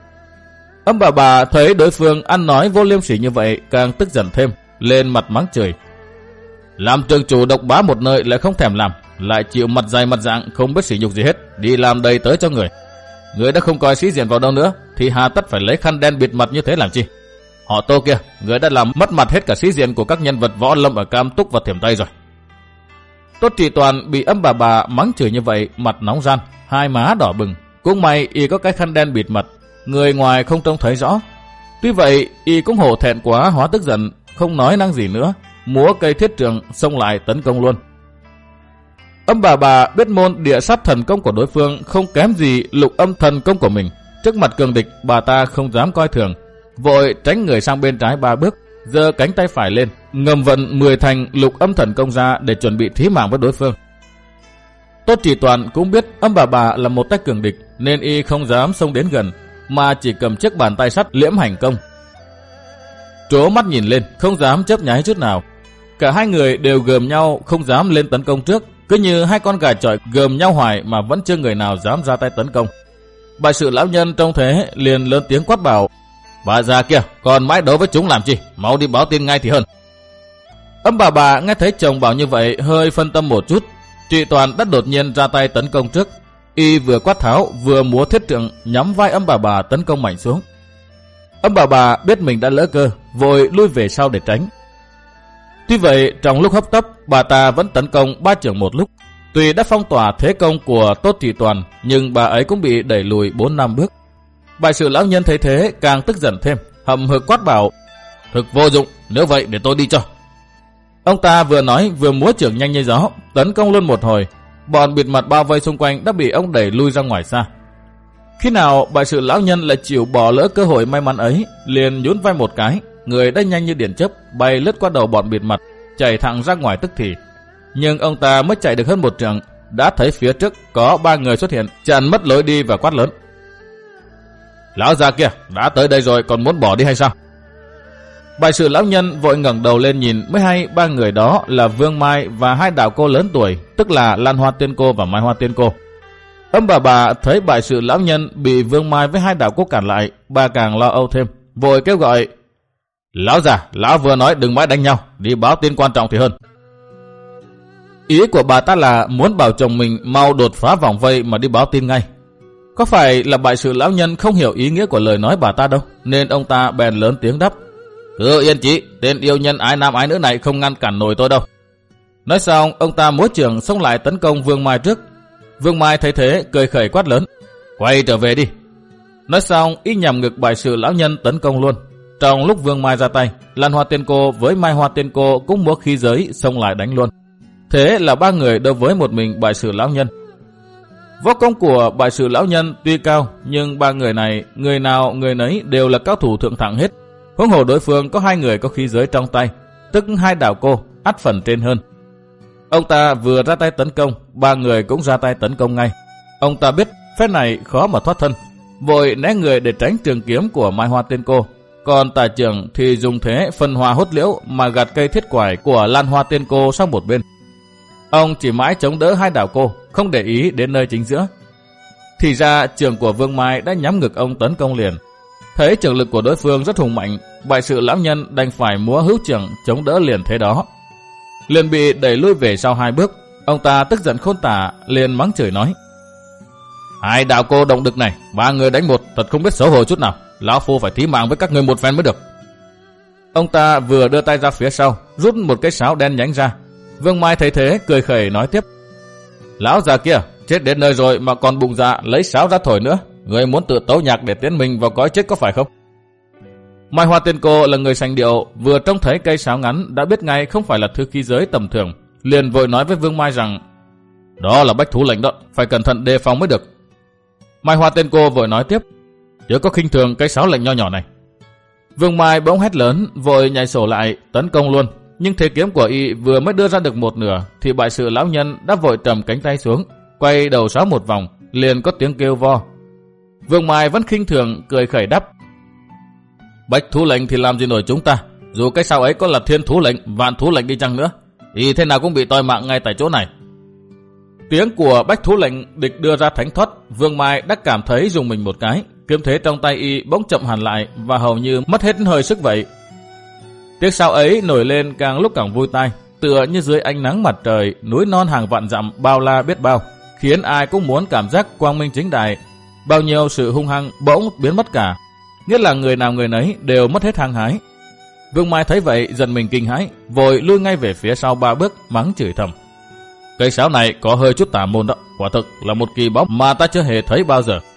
Âm bà bà thấy đối phương ăn nói vô liêm sỉ như vậy, càng tức giận thêm, lên mặt mắng chửi: Làm trường chủ độc bá một nơi lại không thèm làm, lại chịu mặt dày mặt dạng không biết sỉ nhục gì hết, đi làm đầy tới cho người. Người đã không coi sĩ diện vào đâu nữa, thì hà tất phải lấy khăn đen bịt mặt như thế làm chi? Họ Tô kia, người đã làm mất mặt hết cả sĩ diện của các nhân vật võ lâm ở Cam Túc và Thiểm Tây rồi. Tốt Trị Toàn bị âm bà bà mắng chửi như vậy, mặt nóng ran, hai má đỏ bừng. Cũng may y có cái khăn đen bịt mặt, người ngoài không trông thấy rõ. Tuy vậy, y cũng hổ thẹn quá hóa tức giận, không nói năng gì nữa, múa cây thiết trường xông lại tấn công luôn. Âm bà bà biết môn địa sát thần công của đối phương không kém gì lục âm thần công của mình. Trước mặt cường địch, bà ta không dám coi thường, vội tránh người sang bên trái ba bước, giơ cánh tay phải lên, ngầm vận mười thành lục âm thần công ra để chuẩn bị thí mạng với đối phương. Tốt Trị Toàn cũng biết âm bà bà là một tay cường địch, nên y không dám xông đến gần, mà chỉ cầm chiếc bàn tay sắt liễm hành công. Trố mắt nhìn lên, không dám chớp nháy chút nào. Cả hai người đều gườm nhau, không dám lên tấn công trước, cứ như hai con gà chọi gườm nhau hoài mà vẫn chưa người nào dám ra tay tấn công. Bại sự lão nhân trông thế liền lớn tiếng quát bảo: Bà già kia, còn mãi đấu với chúng làm chi, mau đi báo tin ngay thì hơn. Âm bà bà nghe thấy chồng bảo như vậy hơi phân tâm một chút. Trị Toàn đã đột nhiên ra tay tấn công trước, y vừa quát tháo vừa múa thiết trượng nhắm vai âm bà bà tấn công mạnh xuống. Âm bà bà biết mình đã lỡ cơ, vội lui về sau để tránh. Tuy vậy, trong lúc hấp tấp, bà ta vẫn tấn công ba chưởng một lúc. Tuy đã phong tỏa thế công của Tốt Trị Toàn, nhưng bà ấy cũng bị đẩy lùi bốn năm bước. Bại sự lão nhân thấy thế càng tức giận thêm, hậm hực quát bảo: Thực vô dụng, nếu vậy để tôi đi cho. Ông ta vừa nói vừa múa chưởng nhanh như gió, tấn công luôn một hồi. Bọn bịt mặt bao vây xung quanh đã bị ông đẩy lui ra ngoài xa. Khi nào bại sự lão nhân lại chịu bỏ lỡ cơ hội may mắn ấy, liền nhún vai một cái, người đã nhanh như điện chớp bay lướt qua đầu bọn bịt mặt, chạy thẳng ra ngoài tức thì. Nhưng ông ta mới chạy được hơn một trượng, đã thấy phía trước có ba người xuất hiện, chặn mất lối đi và quát lớn: Lão già kia, đã tới đây rồi còn muốn bỏ đi hay sao? Bại sự lão nhân vội ngẩng đầu lên nhìn mới hay ba người đó là Vương Mai và hai đạo cô lớn tuổi, tức là Lan Hoa Tiên Cô và Mai Hoa Tiên Cô. Âm bà bà thấy bại sự lão nhân bị Vương Mai với hai đạo cô cản lại, bà càng lo âu thêm, vội kêu gọi: Lão già, lão vừa nói đừng mãi đánh nhau, đi báo tin quan trọng thì hơn. Ý của bà ta là muốn bảo chồng mình mau đột phá vòng vây mà đi báo tin ngay. Có phải là bại sự lão nhân không hiểu ý nghĩa của lời nói bà ta đâu, nên ông ta bèn lớn tiếng đáp: Cứ yên chí, tên yêu nhân ái nam ái nữ này không ngăn cản nổi tôi đâu. Nói xong, ông ta múa trường xông lại tấn công Vương Mai trước. Vương Mai thấy thế cười khẩy quát lớn: Quay trở về đi. Nói xong, y nhằm ngực bại sự lão nhân tấn công luôn. Trong lúc Vương Mai ra tay, Lan Hoa Tiên Cô với Mai Hoa Tiên Cô cũng múa khí giới xông lại đánh luôn. Thế là ba người đối với một mình bại sự lão nhân. Võ công của bại sự lão nhân tuy cao, nhưng ba người này, người nào người nấy đều là cao thủ thượng thặng hết. Huống hồ đối phương có hai người có khí giới trong tay, tức hai đạo cô, ắt phần trên hơn. Ông ta vừa ra tay tấn công, ba người cũng ra tay tấn công ngay. Ông ta biết phép này khó mà thoát thân, vội né người để tránh trường kiếm của Mai Hoa Tiên Cô. Còn tà trưởng thì dùng thế phân hoa hốt liễu mà gạt cây thiết quải của Lan Hoa Tiên Cô sang một bên. Ông chỉ mãi chống đỡ hai đạo cô, không để ý đến nơi chính giữa. Thì ra trường của Vương Mai đã nhắm ngực ông tấn công liền. Thấy trường lực của đối phương rất hùng mạnh, bại sự lão nhân đành phải múa hữu trường chống đỡ liền thế đó. Liền bị đẩy lui về sau hai bước. Ông ta tức giận khôn tả, liền mắng chửi nói: Hai đạo cô động đực này, ba người đánh một, thật không biết xấu hổ chút nào. Lão phu phải thí mạng với các người một phen mới được. Ông ta vừa đưa tay ra phía sau, rút một cái sáo đen nhánh ra. Vương Mai thấy thế cười khẩy nói tiếp: Lão già kia, chết đến nơi rồi mà còn bụng dạ lấy sáo ra thổi nữa. Người muốn tự tấu nhạc để tiến mình vào cõi chết có phải không? Mai Hoa Tiên Cô là người sành điệu, vừa trông thấy cây sáo ngắn đã biết ngay không phải là thứ khí giới tầm thường, liền vội nói với Vương Mai rằng: Đó là bách thú lệnh đó, phải cẩn thận đề phòng mới được. Mai Hoa Tiên Cô vội nói tiếp: Chớ có khinh thường cây sáo lệnh nho nhỏ này. Vương Mai bỗng hét lớn, vội nhảy sổ lại tấn công luôn. Nhưng thế kiếm của y vừa mới đưa ra được một nửa thì bại sự lão nhân đã vội trầm cánh tay xuống, quay đầu sáo một vòng, liền có tiếng kêu vo. Vương Mai vẫn khinh thường cười khẩy đáp: Bách thú lệnh thì làm gì nổi chúng ta, dù cái sao ấy có là thiên thú lệnh, vạn thú lệnh đi chăng nữa, thì thế nào cũng bị toi mạng ngay tại chỗ này. Tiếng của bách thú lệnh địch đưa ra thánh thoát, Vương Mai đã cảm thấy dùng mình một cái, kiếm thế trong tay y bỗng chậm hẳn lại và hầu như mất hết hơi sức vậy. Tiếng sao ấy nổi lên càng lúc càng vui tai, tựa như dưới ánh nắng mặt trời, núi non hàng vạn dặm bao la biết bao, khiến ai cũng muốn cảm giác quang minh chính đại. Bao nhiêu sự hung hăng bỗng biến mất cả, nghĩa là người nào người nấy đều mất hết hăng hái. Vương Mai thấy vậy dần mình kinh hãi, vội lui ngay về phía sau ba bước, mắng chửi thầm: Cây sáo này có hơi chút tà môn đó, quả thực là một kỳ báu mà ta chưa hề thấy bao giờ.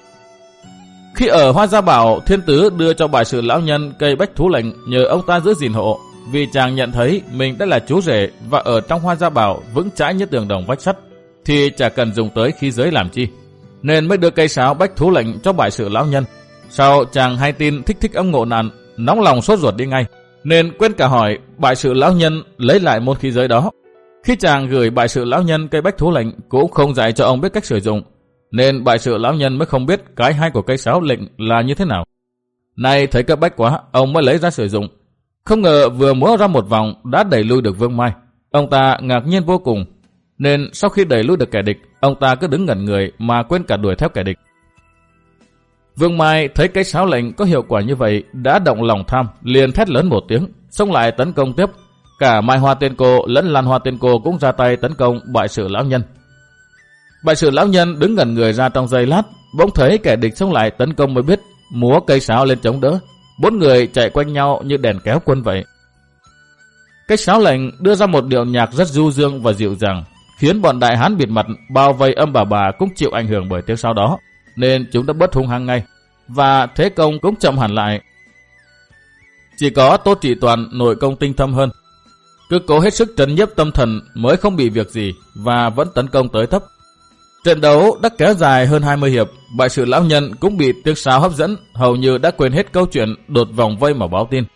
Khi ở Hoa Gia Bảo, Thiên Tứ đưa cho bại sự lão nhân cây bách thú lệnh nhờ ông ta giữ gìn hộ, vì chàng nhận thấy mình đã là chú rể và ở trong Hoa Gia Bảo vững chãi như tường đồng vách sắt, thì chả cần dùng tới khí giới làm chi, nên mới đưa cây sáo bách thú lệnh cho bại sự lão nhân. Sau chàng hay tin thích thích ông ngộ nạn, nóng lòng sốt ruột đi ngay, nên quên cả hỏi bại sự lão nhân lấy lại môn khí giới đó. Khi chàng gửi bại sự lão nhân cây bách thú lệnh cũng không dạy cho ông biết cách sử dụng, nên bại sự lão nhân mới không biết cái hay của cây sáo lệnh là như thế nào. Nay thấy cấp bách quá, ông mới lấy ra sử dụng. Không ngờ vừa múa ra một vòng đã đẩy lui được Vương Mai. Ông ta ngạc nhiên vô cùng, nên sau khi đẩy lui được kẻ địch, ông ta cứ đứng ngẩn người mà quên cả đuổi theo kẻ địch. Vương Mai thấy cây sáo lệnh có hiệu quả như vậy, đã động lòng tham, liền thét lớn một tiếng, xông lại tấn công tiếp. Cả Mai Hoa Tiên Cô lẫn Lan Hoa Tiên Cô cũng ra tay tấn công bại sự lão nhân. Bại sự lão nhân đứng ngẩn người ra trong giây lát, bỗng thấy kẻ địch xông lại tấn công mới biết, múa cây sáo lên chống đỡ. Bốn người chạy quanh nhau như đèn kéo quân vậy. Cây sáo lệnh đưa ra một điệu nhạc rất du dương và dịu dàng, khiến bọn đại hán bịt mặt bao vây Âm Bà Bà cũng chịu ảnh hưởng bởi tiếng sáo đó, nên chúng đã bớt hung hăng ngay, và thế công cũng chậm hẳn lại. Chỉ có Tô Trị Toàn nội công tinh thâm hơn, cứ cố hết sức trấn nhiếp tâm thần mới không bị việc gì và vẫn tấn công tới thấp. Trận đấu đã kéo dài hơn hai mươi hiệp, bại sự lão nhân cũng bị tiếng sáo hấp dẫn, hầu như đã quên hết câu chuyện đột vòng vây mà báo tin.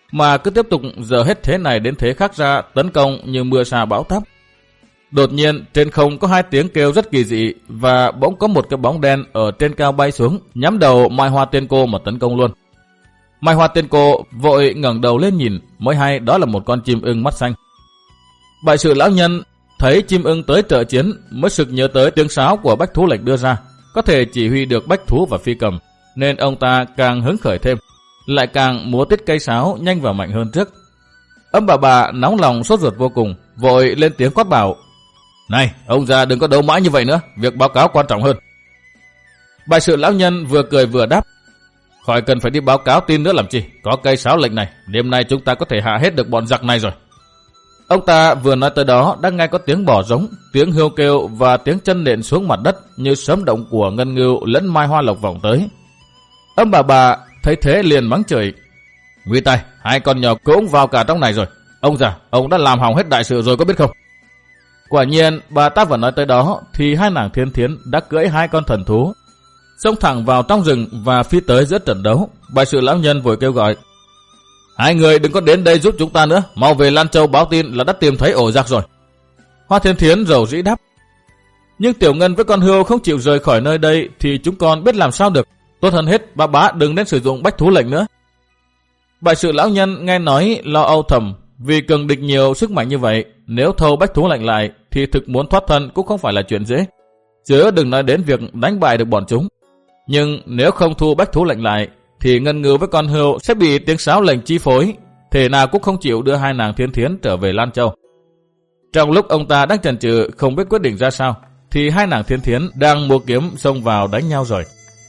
mà cứ tiếp tục dở hết thế này đến thế khác ra tấn công như mưa sa bão táp. Đột nhiên trên không có hai tiếng kêu rất kỳ dị và bỗng có một cái bóng đen ở trên cao bay xuống nhắm đầu Mai Hoa Tiên Cô mà tấn công luôn. Mai Hoa Tiên Cô vội ngẩng đầu lên nhìn, mới hay đó là một con chim ưng mắt xanh. Bại sự lão nhân thấy chim ưng tới trợ chiến mới sực nhớ tới tiếng sáo của bách thú lệnh đưa ra, có thể chỉ huy được bách thú và phi cầm, nên ông ta càng hứng khởi thêm, lại càng múa tiết cây sáo nhanh và mạnh hơn trước. Âm bà bà nóng lòng sốt ruột vô cùng, vội lên tiếng quát bảo: "Này, ông già đừng có đấu mãi như vậy nữa, việc báo cáo quan trọng hơn." Bại sự lão nhân vừa cười vừa đáp: "Khỏi cần phải đi báo cáo tin nữa làm chi, có cây sáo lệnh này, đêm nay chúng ta có thể hạ hết được bọn giặc này rồi." Ông ta vừa nói tới đó đã nghe có tiếng bò giống, tiếng hươu kêu và tiếng chân nện xuống mặt đất như sấm động của ngân ngưu lẫn mai hoa lộc vọng tới. Âm bà bà thấy thế liền mắng chửi: "Nguy tai, hai con nhỏ cũng vào cả trong này rồi. Ông già, ông đã làm hỏng hết đại sự rồi có biết không?" Quả nhiên, bà ta vừa nói tới đó thì hai nàng Thiên Thiến đã cưỡi hai con thần thú, xông thẳng vào trong rừng và phi tới giữa trận đấu. Bại sự lão nhân vội kêu gọi: "Hai người đừng có đến đây giúp chúng ta nữa, mau về Lan Châu báo tin là đã tìm thấy ổ giặc rồi." Hoa Thiên Thiến rầu rĩ đáp: "Nhưng Tiểu Ngân với con hươu không chịu rời khỏi nơi đây thì chúng con biết làm sao được. Tốt hơn hết bà bá đừng nên sử dụng bách thú lệnh nữa." Bại sự lão nhân nghe nói lo âu thầm, vì cường địch nhiều sức mạnh như vậy, nếu thâu bách thú lệnh lại thì thực muốn thoát thân cũng không phải là chuyện dễ, chứ đừng nói đến việc đánh bại được bọn chúng. Nhưng nếu không thu bách thú lệnh lại thì ngân ngưu với con hươu sẽ bị tiếng sáo lệnh chi phối, thể nào cũng không chịu đưa hai nàng Thiên Thiến trở về Lan Châu. Trong lúc ông ta đang chần chừ không biết quyết định ra sao, thì hai nàng Thiên Thiến đang múa kiếm xông vào đánh nhau rồi.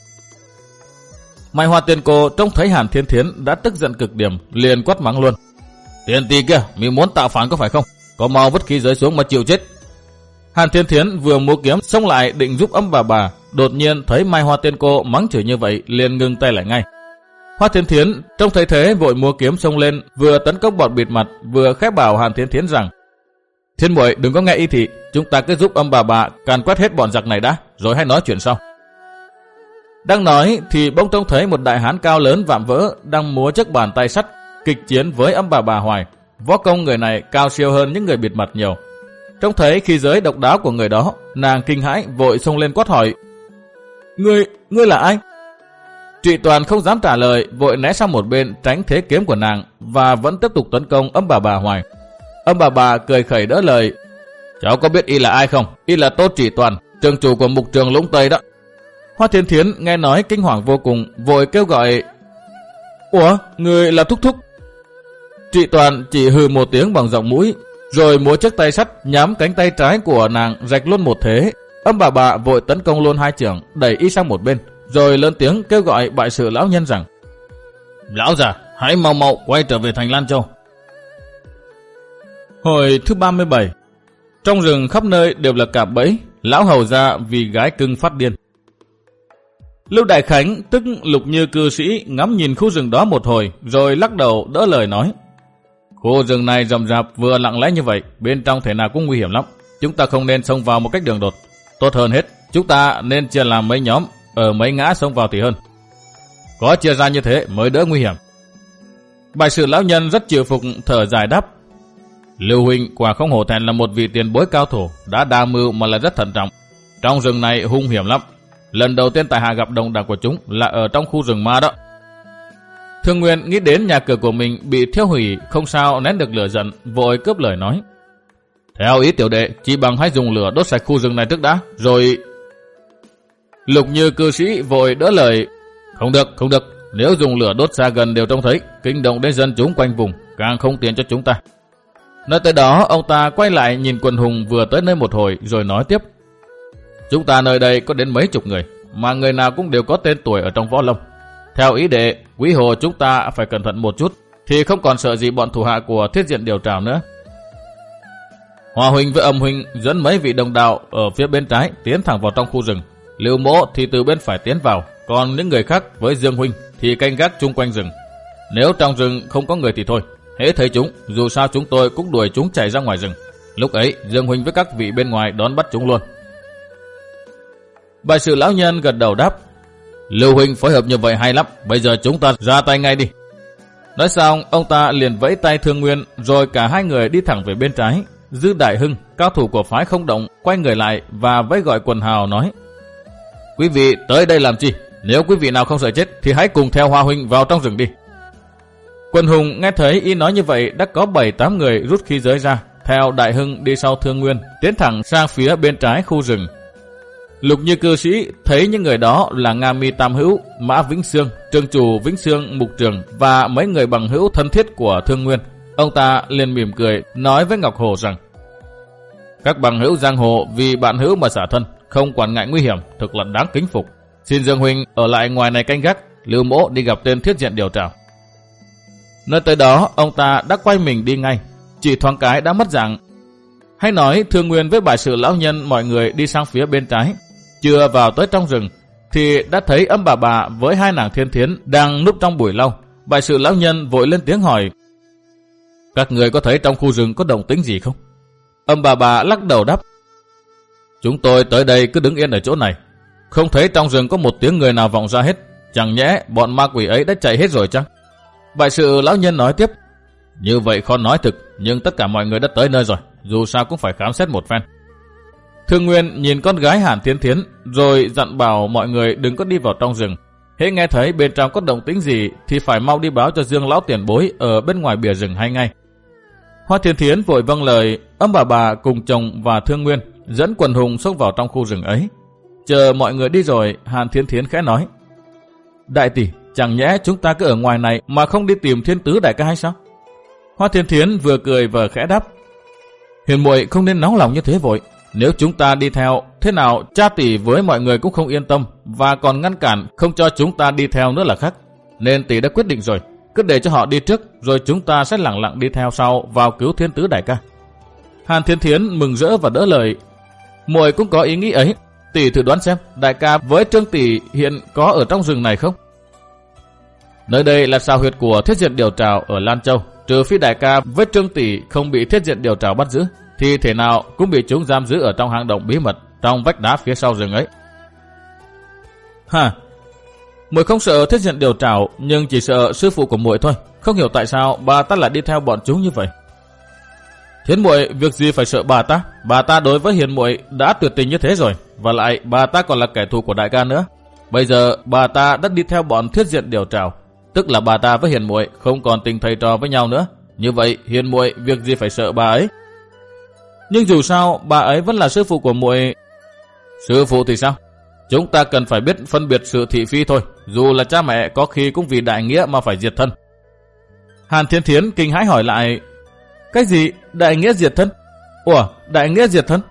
Mai Hoa Tiên Cô trông thấy Hàn Thiên Thiến đã tức giận cực điểm, liền quát mắng luôn: "Tiền tỳ kia, mày muốn tạo phản có phải không? Có mau vứt khí giới xuống mà chịu chết." Hàn Thiên Thiến vừa múa kiếm xông lại định giúp âm bà bà, đột nhiên thấy Mai Hoa Tiên Cô mắng chửi như vậy liền ngừng tay lại ngay. Hoa Thiên Thiến trông thấy thế vội múa kiếm xông lên, vừa tấn công bọn bịt mặt, vừa khép bảo Hàn Thiên Thiến rằng: "Thiên muội đừng có nghe y thị, chúng ta cứ giúp âm bà bà càn quét hết bọn giặc này đã, rồi hãy nói chuyện sau." Đang nói thì bỗng trông thấy một đại hán cao lớn vạm vỡ đang múa chiếc bàn tay sắt kịch chiến với âm bà bà Hoài. Võ công người này cao siêu hơn những người bịt mặt nhiều. Trông thấy khí giới độc đáo của người đó, nàng kinh hãi vội xông lên quát hỏi: Ngươi, ngươi là ai?" Trụy Toàn không dám trả lời, vội né sang một bên tránh thế kiếm của nàng và vẫn tiếp tục tấn công âm bà bà Hoài. Âm bà bà cười khẩy đỡ lời: "Cháu có biết y là ai không? Y là Tô Trụy Toàn, trường chủ của mục trường Lũng Tây đó." Hoa Thiên Thiến nghe nói kinh hoàng vô cùng, vội kêu gọi: "Ủa, người là Thúc Thúc?" Trụy Toàn chỉ hừ một tiếng bằng giọng mũi, rồi múa chiếc tay sắt nhắm cánh tay trái của nàng rạch luôn một thế. Âm bà bà vội tấn công luôn hai chưởng, đẩy y sang một bên, rồi lớn tiếng kêu gọi bại sự lão nhân rằng: "Lão già, hãy mau mau quay trở về thành Lan Châu." Hồi thứ ba mươi bảy. Trong rừng khắp nơi đều là cạm bẫy, lão hầu gia vì gái cưng phát điên. Lưu Đại Khánh tức Lục Như cư sĩ ngắm nhìn khu rừng đó một hồi, rồi lắc đầu đỡ lời nói: "Khu rừng này rậm rạp vừa lặng lẽ như vậy, bên trong thể nào cũng nguy hiểm lắm. Chúng ta không nên xông vào một cách đường đột. Tốt hơn hết, chúng ta nên chia làm mấy nhóm, ở mấy ngã xông vào thì hơn. Có chia ra như thế mới đỡ nguy hiểm." Bại sự lão nhân rất chịu phục, thở dài đáp: "Lưu huynh quả không hổ thẹn là một vị tiền bối cao thủ, đã đa mưu mà là rất thận trọng. Trong rừng này hung hiểm lắm. Lần đầu tiên tại hạ gặp đồng đảng của chúng là ở trong khu rừng ma đó." Thương Nguyên nghĩ đến nhà cửa của mình bị thiêu hủy, không sao nén được lửa giận, vội cướp lời nói: "Theo ý tiểu đệ, chỉ bằng hãy dùng lửa đốt sạch khu rừng này trước đã, rồi..." Lục Như cư sĩ vội đỡ lời: "Không được, không được. Nếu dùng lửa đốt xa gần đều trông thấy, kinh động đến dân chúng quanh vùng, càng không tiện cho chúng ta." Nói tới đó, ông ta quay lại nhìn quần hùng vừa tới nơi một hồi, rồi nói tiếp: "Chúng ta nơi đây có đến mấy chục người, mà người nào cũng đều có tên tuổi ở trong võ lâm. Theo ý đệ, quý hồ chúng ta phải cẩn thận một chút, thì không còn sợ gì bọn thủ hạ của Thiết Diện Điều Trảo nữa." Hòa huynh với Âm huynh dẫn mấy vị đồng đạo ở phía bên trái tiến thẳng vào trong khu rừng. Lưu Mỗ thì từ bên phải tiến vào, còn những người khác với Dương huynh thì canh gác chung quanh rừng. Nếu trong rừng không có người thì thôi, hễ thấy chúng, dù sao chúng tôi cũng đuổi chúng chạy ra ngoài rừng. Lúc ấy Dương huynh với các vị bên ngoài đón bắt chúng luôn." Bại sự lão nhân gật đầu đáp: "Lưu huynh phối hợp như vậy hay lắm, bây giờ chúng ta ra tay ngay đi." Nói xong, ông ta liền vẫy tay Thương Nguyên, rồi cả hai người đi thẳng về bên trái. Dư Đại Hưng, cao thủ của phái Không Động, quay người lại và vẫy gọi quần hào nói: Quý vị tới đây làm chi? Nếu quý vị nào không sợ chết thì hãy cùng theo Hoa huynh vào trong rừng đi. Quần hùng nghe thấy y nói như vậy, đã có bảy tám người rút khí giới ra, theo Đại Hưng đi sau Thương Nguyên, tiến thẳng sang phía bên trái khu rừng. Lục Như cư sĩ thấy những người đó là Nga Mi Tam Hữu, Mã Vĩnh Sương, Trường chủ Vĩnh Sương Mục Trường và mấy người bằng hữu thân thiết của Thương Nguyên. Ông ta liền mỉm cười nói với Ngọc Hồ rằng: Các bằng hữu giang hồ vì bạn hữu mà xả thân, không quản ngại nguy hiểm, thực là đáng kính phục. Xin Dương huynh ở lại ngoài này canh gác, Lưu mỗ đi gặp tên Thiết Diện điều trào. Nơi tới đó, ông ta đã quay mình đi ngay, chỉ thoáng cái đã mất dạng. Hay nói Thương Nguyên với Bài Sự lão nhân mọi người đi sang phía bên trái, chưa vào tới trong rừng thì đã thấy Âm Bà Bà với hai nàng Thiên Thiến đang núp trong bụi lau. Bài Sự lão nhân vội lên tiếng hỏi: Các người có thấy trong khu rừng có động tĩnh gì không? Âm Bà Bà lắc đầu đáp: Chúng tôi tới đây cứ đứng yên ở chỗ này, không thấy trong rừng có một tiếng người nào vọng ra hết. Chẳng nhẽ bọn ma quỷ ấy đã chạy hết rồi chăng? Bài Sự lão nhân nói tiếp: Như vậy khó nói thực, nhưng tất cả mọi người đã tới nơi rồi, dù sao cũng phải khám xét một phen. Thương Nguyên nhìn con gái Hàn Thiên Thiến, rồi dặn bảo mọi người đừng có đi vào trong rừng. Hễ nghe thấy bên trong có động tĩnh gì thì phải mau đi báo cho Dương lão tiền bối ở bên ngoài bìa rừng hay ngay. Hoa Thiên Thiến vội vâng lời. Âm Bà Bà cùng chồng và Thương Nguyên dẫn quần hùng xông vào trong khu rừng ấy. Chờ mọi người đi rồi, Hàn Thiên Thiến khẽ nói: Đại tỷ, chẳng nhẽ chúng ta cứ ở ngoài này mà không đi tìm Thiên Tứ đại ca hay sao? Hoa Thiên Thiến vừa cười vừa khẽ đáp: Hiền muội không nên nóng lòng như thế vội. Nếu chúng ta đi theo, thế nào cha tỷ với mọi người cũng không yên tâm và còn ngăn cản không cho chúng ta đi theo nữa là khác. Nên tỷ đã quyết định rồi, cứ để cho họ đi trước, rồi chúng ta sẽ lặng lặng đi theo sau vào cứu Thiên Tứ đại ca. Hàn Thiên Thiến mừng rỡ và đỡ lời: Muội cũng có ý nghĩ ấy. Tỷ thử đoán xem, đại ca với Trương tỷ hiện có ở trong rừng này không? Nơi đây là sao huyệt của Thiết Diện điều trào ở Lan Châu. Trừ phi đại ca với Trương tỷ không bị Thiết Diện điều trào bắt giữ, thì thể nào cũng bị chúng giam giữ ở trong hang động bí mật trong vách đá phía sau rừng ấy. Hả? Muội không sợ Thiết Diện điều trào, nhưng chỉ sợ sư phụ của muội thôi. Không hiểu tại sao bà ta lại đi theo bọn chúng như vậy. Thiến muội việc gì phải sợ bà ta? Bà ta đối với Hiền muội đã tuyệt tình như thế rồi, và lại bà ta còn là kẻ thù của đại ca nữa. Bây giờ bà ta đã đi theo bọn Thiết Diện điều trào, tức là bà ta với Hiền muội không còn tình thầy trò với nhau nữa. Như vậy Hiền muội việc gì phải sợ bà ấy? Nhưng dù sao bà ấy vẫn là sư phụ của muội. Sư phụ thì sao? Chúng ta cần phải biết phân biệt sự thị phi thôi. Dù là cha mẹ có khi cũng vì đại nghĩa mà phải diệt thân. Hàn Thiên Thiến kinh hãi hỏi lại: Cái gì đại nghĩa diệt thân? Ủa, đại nghĩa diệt thân?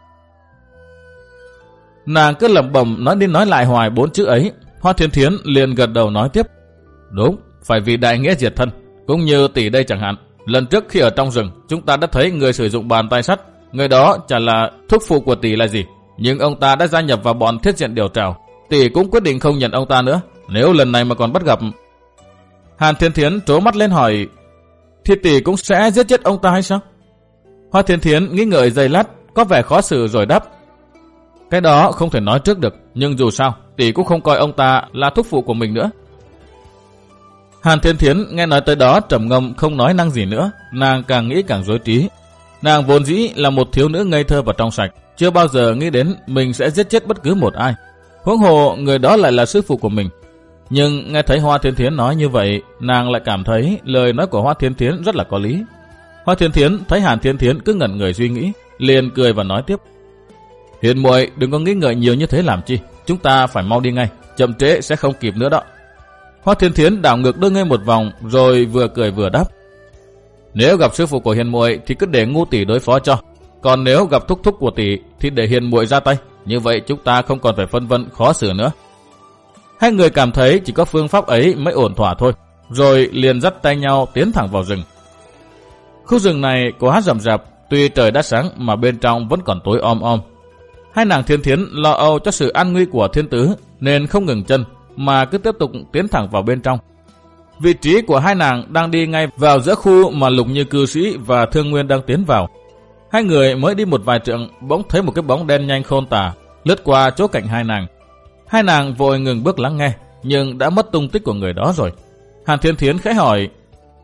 Nàng cứ lẩm bẩm nói đi nói lại hoài bốn chữ ấy. Hoa Thiên Thiến liền gật đầu nói tiếp: Đúng, phải vì đại nghĩa diệt thân. Cũng như tỷ đây chẳng hạn. Lần trước khi ở trong rừng, chúng ta đã thấy người sử dụng bàn tay sắt. Người đó chả là thúc phụ của tỷ là gì. Nhưng ông ta đã gia nhập vào bọn Thiết Diện điều trào. Tỷ cũng quyết định không nhận ông ta nữa. Nếu lần này mà còn bắt gặp. Hàn Thiên Thiến trố mắt lên hỏi: Thì tỷ cũng sẽ giết chết ông ta hay sao? Hoa Thiên Thiến nghĩ ngợi giây lát, có vẻ khó xử rồi đáp: Cái đó không thể nói trước được. Nhưng dù sao tỷ cũng không coi ông ta là thúc phụ của mình nữa. Hàn Thiên Thiến nghe nói tới đó trầm ngâm không nói năng gì nữa. Nàng càng nghĩ càng rối trí. Nàng vốn dĩ là một thiếu nữ ngây thơ và trong sạch, chưa bao giờ nghĩ đến mình sẽ giết chết bất cứ một ai. Huống hồ người đó lại là sư phụ của mình. Nhưng nghe thấy Hoa Thiên Thiến nói như vậy, nàng lại cảm thấy lời nói của Hoa Thiên Thiến rất là có lý. Hoa Thiên Thiến thấy Hàn Thiên Thiến cứ ngẩn người suy nghĩ, liền cười và nói tiếp: Hiền muội đừng có nghĩ ngợi nhiều như thế làm chi. Chúng ta phải mau đi ngay, chậm trễ sẽ không kịp nữa đó. Hoa Thiên Thiến đảo ngược đôi ngay một vòng, rồi vừa cười vừa đáp: Nếu gặp sư phụ của Hiền muội thì cứ để ngu tỷ đối phó cho. Còn nếu gặp thúc thúc của tỷ thì để Hiền muội ra tay. Như vậy chúng ta không còn phải phân vân khó xử nữa. Hai người cảm thấy chỉ có phương pháp ấy mới ổn thỏa thôi, rồi liền dắt tay nhau tiến thẳng vào rừng. Khu rừng này quá rậm rạp, tuy trời đã sáng mà bên trong vẫn còn tối om om. Hai nàng Thiên Thiến lo âu cho sự an nguy của Thiên Tứ nên không ngừng chân mà cứ tiếp tục tiến thẳng vào bên trong. Vị trí của hai nàng đang đi ngay vào giữa khu mà Lục Như cư sĩ và Thương Nguyên đang tiến vào. Hai người mới đi một vài trượng, bỗng thấy một cái bóng đen nhanh khôn tả lướt qua chỗ cạnh hai nàng. Hai nàng vội ngừng bước lắng nghe, nhưng đã mất tung tích của người đó rồi. Hàn Thiên Thiến khẽ hỏi: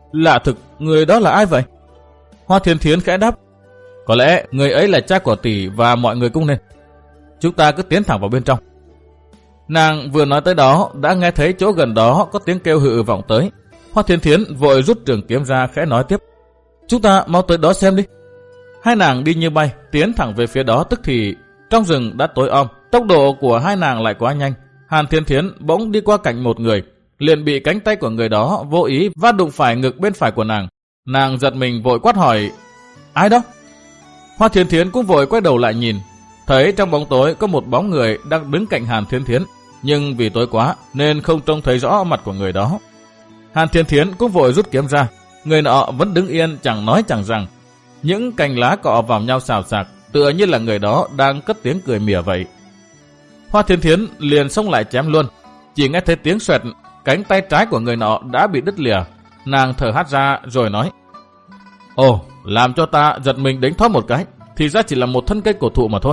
Lạ thực, người đó là ai vậy? Hoa Thiên Thiến khẽ đáp. Có lẽ người ấy là cha của tỷ và mọi người cũng nên. Chúng ta cứ tiến thẳng vào bên trong. Nàng vừa nói tới đó đã nghe thấy chỗ gần đó có tiếng kêu hự vọng tới. Hoa Thiên Thiến vội rút trường kiếm ra khẽ nói tiếp. Chúng ta mau tới đó xem đi. Hai nàng đi như bay, tiến thẳng về phía đó, tức thì trong rừng đã tối om. Tốc độ của hai nàng lại quá nhanh. Hàn Thiên Thiến bỗng đi qua cạnh một người, liền bị cánh tay của người đó vô ý va đụng phải ngực bên phải của nàng. Nàng giật mình vội quát hỏi, ai đó? Hoa Thiên Thiến cũng vội quay đầu lại nhìn, thấy trong bóng tối có một bóng người đang đứng cạnh Hàn Thiên Thiến, nhưng vì tối quá nên không trông thấy rõ mặt của người đó. Hàn Thiên Thiến cũng vội rút kiếm ra, người nọ vẫn đứng yên chẳng nói chẳng rằng. Những cành lá cọ vào nhau xào xạc, tựa như là người đó đang cất tiếng cười mỉa vậy. Hoa Thiên Thiến liền xông lại chém luôn, chỉ nghe thấy tiếng xoẹt, cánh tay trái của người nọ đã bị đứt lìa. Nàng thở hắt ra rồi nói, ồ, làm cho ta giật mình đánh thoát một cái, thì ra chỉ là một thân cây cổ thụ mà thôi.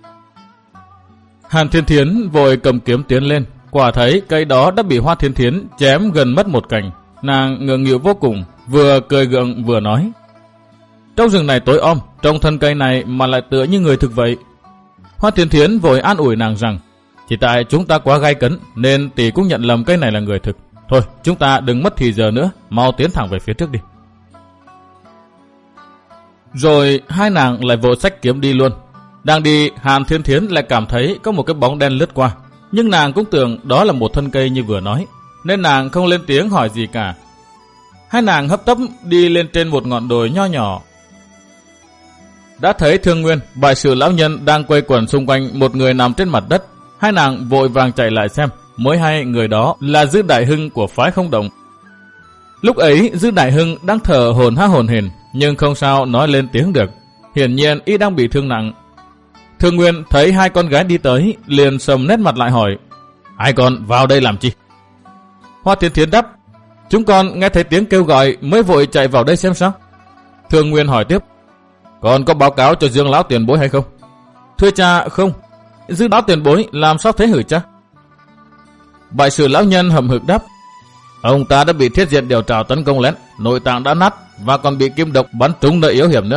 Hàn Thiên Thiến vội cầm kiếm tiến lên, quả thấy cây đó đã bị Hoa Thiên Thiến chém gần mất một cành. Nàng ngượng nghịu vô cùng, vừa cười gượng vừa nói, trong rừng này tối om, trong thân cây này mà lại tựa như người thực vậy. Hoa Thiên Thiến vội an ủi nàng rằng, chỉ tại chúng ta quá gay cấn nên tỷ cũng nhận lầm cây này là người thực. Thôi, chúng ta đừng mất thì giờ nữa, mau tiến thẳng về phía trước đi. Rồi hai nàng lại vội xách kiếm đi luôn. Đang đi, Hàn Thiên Thiến lại cảm thấy có một cái bóng đen lướt qua, nhưng nàng cũng tưởng đó là một thân cây như vừa nói, nên nàng không lên tiếng hỏi gì cả. Hai nàng hấp tấp đi lên trên một ngọn đồi nho nhỏ. Đã thấy Thương Nguyên, Bại Sử lão nhân đang quây quần xung quanh một người nằm trên mặt đất. Hai nàng vội vàng chạy lại xem, mới hay người đó là Dư Đại Hưng của phái Không Động. Lúc ấy Dư Đại Hưng đang thở hổn há hổn hển, nhưng không sao nói lên tiếng được. Hiển nhiên y đang bị thương nặng. Thương Nguyên thấy hai con gái đi tới, liền sầm nét mặt lại hỏi, hai con vào đây làm chi? Hoa Thiên Thiến đáp, chúng con nghe thấy tiếng kêu gọi mới vội chạy vào đây xem sao. Thương Nguyên hỏi tiếp, còn có báo cáo cho Dương lão tiền bối hay không? Thưa cha, không. Dư lão tiền bối làm sao thế hử cha? Bại Sử lão nhân hậm hực đáp, ông ta đã bị Thiết Diện điều trào tấn công lén, nội tạng đã nát và còn bị kim độc bắn trúng nơi yếu hiểm nữa.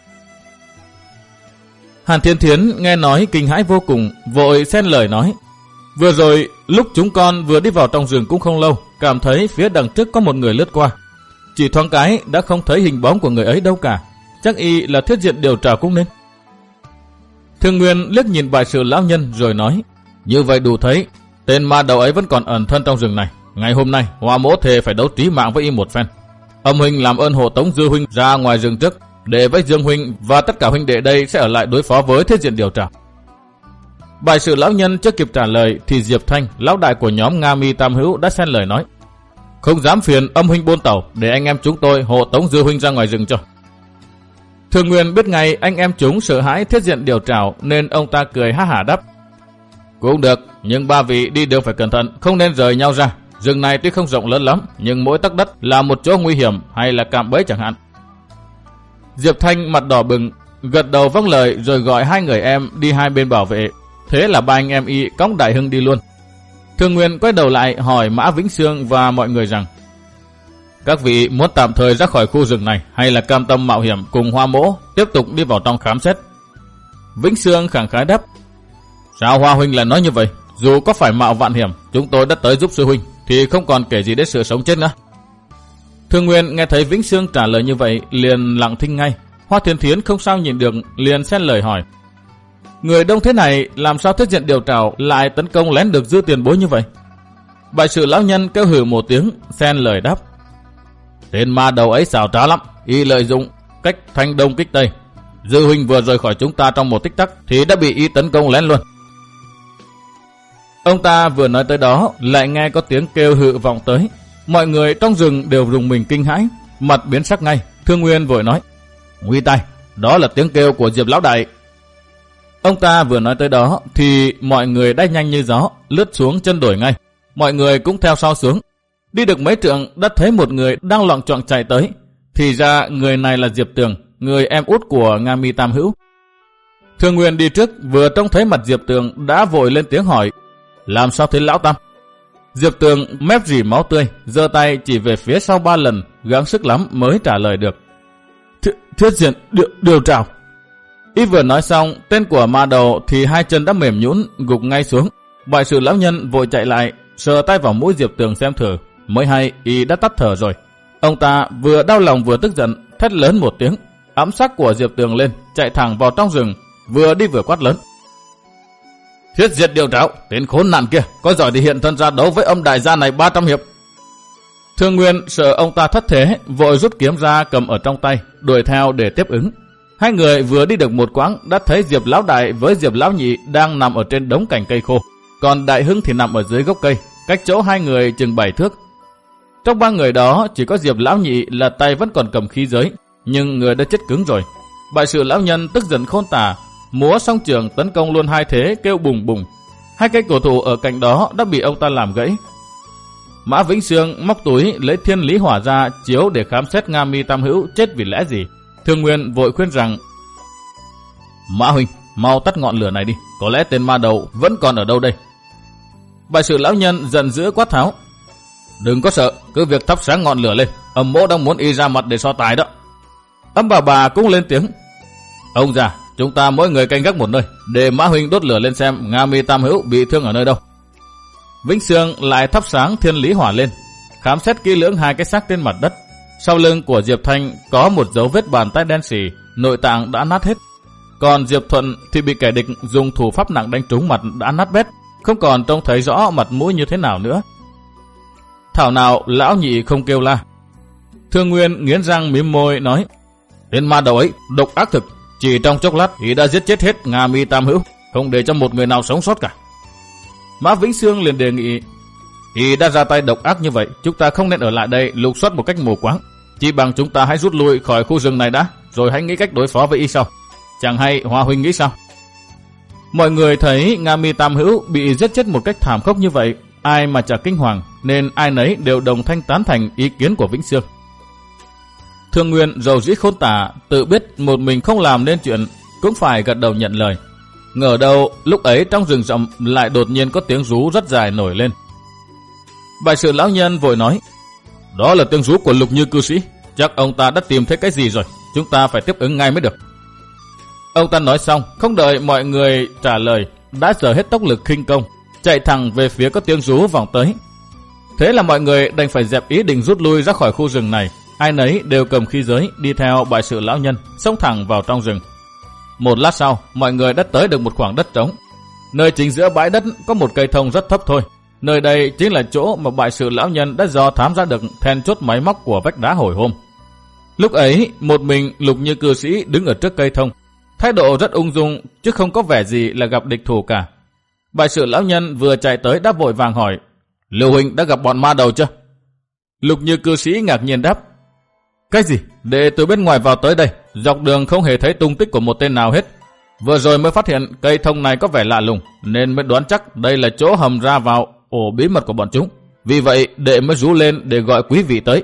Hàn Thiên Thiến nghe nói kinh hãi vô cùng, vội xen lời nói, vừa rồi lúc chúng con vừa đi vào trong rừng cũng không lâu, cảm thấy phía đằng trước có một người lướt qua, chỉ thoáng cái đã không thấy hình bóng của người ấy đâu cả, chắc y là Thiết Diện điều trào cũng nên. Thương Nguyên liếc nhìn Bại Sử lão nhân rồi nói, như vậy đủ thấy tên ma đầu ấy vẫn còn ẩn thân trong rừng này. Ngày hôm nay Hoa Mỗ thề phải đấu trí mạng với y một phen. Âm huynh làm ơn hộ tống Dư huynh ra ngoài rừng trước, để với Dương huynh và tất cả huynh đệ đây sẽ ở lại đối phó với Thiết Diện điều trào. Bại Sử lão nhân chưa kịp trả lời thì Diệp Thanh, lão đại của nhóm Nga Mi Tam Hữu đã xen lời nói, không dám phiền âm huynh buôn tàu, để anh em chúng tôi hộ tống Dư huynh ra ngoài rừng cho. Thương Nguyên biết ngay anh em chúng sợ hãi Thiết Diện điều trào, nên ông ta cười ha hả đáp, cũng được, nhưng ba vị đi đều phải cẩn thận, không nên rời nhau ra. Rừng này tuy không rộng lớn lắm, nhưng mỗi tấc đất là một chỗ nguy hiểm hay là cạm bẫy chẳng hạn. Diệp Thanh mặt đỏ bừng, gật đầu vâng lời rồi gọi hai người em đi hai bên bảo vệ. Thế là ba anh em y cõng Đại Hưng đi luôn. Thương Nguyên quay đầu lại hỏi Mã Vĩnh Sương và mọi người rằng, các vị muốn tạm thời ra khỏi khu rừng này hay là cam tâm mạo hiểm cùng Hoa Mỗ tiếp tục đi vào trong khám xét? Vĩnh Sương khẳng khái đáp, sao Hoa huynh lại nói như vậy? Dù có phải mạo vạn hiểm, chúng tôi đã tới giúp sư huynh thì không còn kể gì đến sự sống chết nữa. Thương Nguyên nghe thấy Vĩnh Sương trả lời như vậy liền lặng thinh ngay. Hoa Thiên Thiến không sao nhìn được, liền xen lời hỏi, người đông thế này làm sao Thiết Diện điều trào lại tấn công lén được Dư tiền bối như vậy? Bại Sử lão nhân kêu hừ một tiếng, xen lời đáp, tên ma đầu ấy xảo trá lắm, y lợi dụng cách thanh đông kích tây. Dư huynh vừa rời khỏi chúng ta trong một tích tắc thì đã bị y tấn công lén luôn. Ông ta vừa nói tới đó lại nghe có tiếng kêu hự vọng tới. Mọi người trong rừng đều rùng mình kinh hãi, mặt biến sắc ngay. Thương Nguyên vội nói, nguy tai, đó là tiếng kêu của Diệp lão đại. Ông ta vừa nói tới đó thì mọi người đã nhanh như gió lướt xuống chân đồi ngay. Mọi người cũng theo sau xuống. Đi được mấy trượng đã thấy một người đang loạng choạng chạy tới. Thì ra người này là Diệp Tường, người em út của Nga Mi Tam Hữu. Thương Nguyên đi trước vừa trông thấy mặt Diệp Tường đã vội lên tiếng hỏi, làm sao thế lão Tam? Diệp Tường mép rỉ máu tươi, giơ tay chỉ về phía sau ba lần, gắng sức lắm mới trả lời được. Th thiết diện điều, điều trào. Y vừa nói xong, tên của ma đầu thì hai chân đã mềm nhũn, gục ngay xuống. Bại sự lão nhân vội chạy lại, sờ tay vào mũi Diệp Tường xem thử, mới hay y đã tắt thở rồi. Ông ta vừa đau lòng vừa tức giận, thét lớn một tiếng, ẵm xác của Diệp Tường lên, chạy thẳng vào trong rừng, vừa đi vừa quát lớn. Thiết diệt điều trảo, tên khốn nạn kia, có giỏi thì hiện thân ra đấu với ông đại gia này ba trăm hiệp. Thương Nguyên sợ ông ta thất thế, vội rút kiếm ra cầm ở trong tay, đuổi theo để tiếp ứng. Hai người vừa đi được một quãng đã thấy Diệp Lão Đại với Diệp Lão Nhị đang nằm ở trên đống cành cây khô, còn Đại Hưng thì nằm ở dưới gốc cây, cách chỗ hai người chừng bảy thước. Trong ba người đó chỉ có Diệp Lão Nhị là tay vẫn còn cầm khí giới, nhưng người đã chết cứng rồi. Bại sự lão nhân tức giận khôn tả, múa song trường tấn công luôn hai thế kêu bùng bùng. Hai cây cổ thụ ở cạnh đó đã bị ông ta làm gãy. Mã Vĩnh Sương móc túi lấy thiên lý hỏa ra chiếu để khám xét Nga Mi Tam Hữu chết vì lẽ gì. Thương Nguyên vội khuyên rằng: Mã huynh, mau tắt ngọn lửa này đi, có lẽ tên ma đầu vẫn còn ở đâu đây. Bại sự lão nhân giận dữ quát tháo: Đừng có sợ, cứ việc thắp sáng ngọn lửa lên, Âm Mỗ đang muốn y ra mặt để so tài đó. Âm bà bà cũng lên tiếng: Ông già, chúng ta mỗi người canh gác một nơi, để Mã huynh đốt lửa lên xem Nga Mi Tam Hữu bị thương ở nơi đâu. Vĩnh Sương lại thắp sáng thiên lý hỏa lên, khám xét kỹ lưỡng hai cái xác trên mặt đất. Sau lưng của Diệp Thanh có một dấu vết bàn tay đen sì, nội tạng đã nát hết. Còn Diệp Thuận thì bị kẻ địch dùng thủ pháp nặng đánh trúng mặt đã nát bét, không còn trông thấy rõ mặt mũi như thế nào nữa. Thảo nào lão nhị không kêu la. Thương Nguyên nghiến răng mím môi nói: Tên ma đầu ấy độc ác thực, chỉ trong chốc lát thì đã giết chết hết Nga Mi Tam Hữu, không để cho một người nào sống sót cả. Mã Vĩnh Sương liền đề nghị: Y đã ra tay độc ác như vậy, chúng ta không nên ở lại đây lục soát một cách mù quáng, chỉ bằng chúng ta hãy rút lui khỏi khu rừng này đã, rồi hãy nghĩ cách đối phó với y sau. Chẳng hay Hoa huynh nghĩ sao? Mọi người thấy Nga Mi Tam Hữu bị giết chết một cách thảm khốc như vậy, ai mà chả kinh hoàng, nên ai nấy đều đồng thanh tán thành ý kiến của Vĩnh Sương. Thương Nguyên rầu rĩ khôn tả, tự biết một mình không làm nên chuyện, cũng phải gật đầu nhận lời. Ngờ đâu lúc ấy trong rừng rậm lại đột nhiên có tiếng rú rất dài nổi lên. Bại sự lão nhân vội nói: Đó là tiếng rú của Lục Như cư sĩ, chắc ông ta đã tìm thấy cái gì rồi, chúng ta phải tiếp ứng ngay mới được. Ông ta nói xong, không đợi mọi người trả lời, đã dở hết tốc lực khinh công, chạy thẳng về phía có tiếng rú vọng tới. Thế là mọi người đành phải dẹp ý định rút lui ra khỏi khu rừng này, ai nấy đều cầm khí giới đi theo bại sự lão nhân, xông thẳng vào trong rừng. Một lát sau, mọi người đã tới được một khoảng đất trống. Nơi chính giữa bãi đất có một cây thông rất thấp thôi. Nơi đây chính là chỗ mà bại sự lão nhân đã dò thám ra được then chốt máy móc của vách đá hồi hôm. Lúc ấy, một mình Lục Như cư sĩ đứng ở trước cây thông, thái độ rất ung dung chứ không có vẻ gì là gặp địch thủ cả. Bại sự lão nhân vừa chạy tới đã vội vàng hỏi: Lưu huynh đã gặp bọn ma đầu chưa? Lục Như cư sĩ ngạc nhiên đáp: Cái gì? Để từ bên ngoài vào tới đây, dọc đường không hề thấy tung tích của một tên nào hết. Vừa rồi mới phát hiện cây thông này có vẻ lạ lùng, nên mới đoán chắc đây là chỗ hầm ra vào ổ bí mật của bọn chúng. Vì vậy đệ mới rú lên để gọi quý vị tới.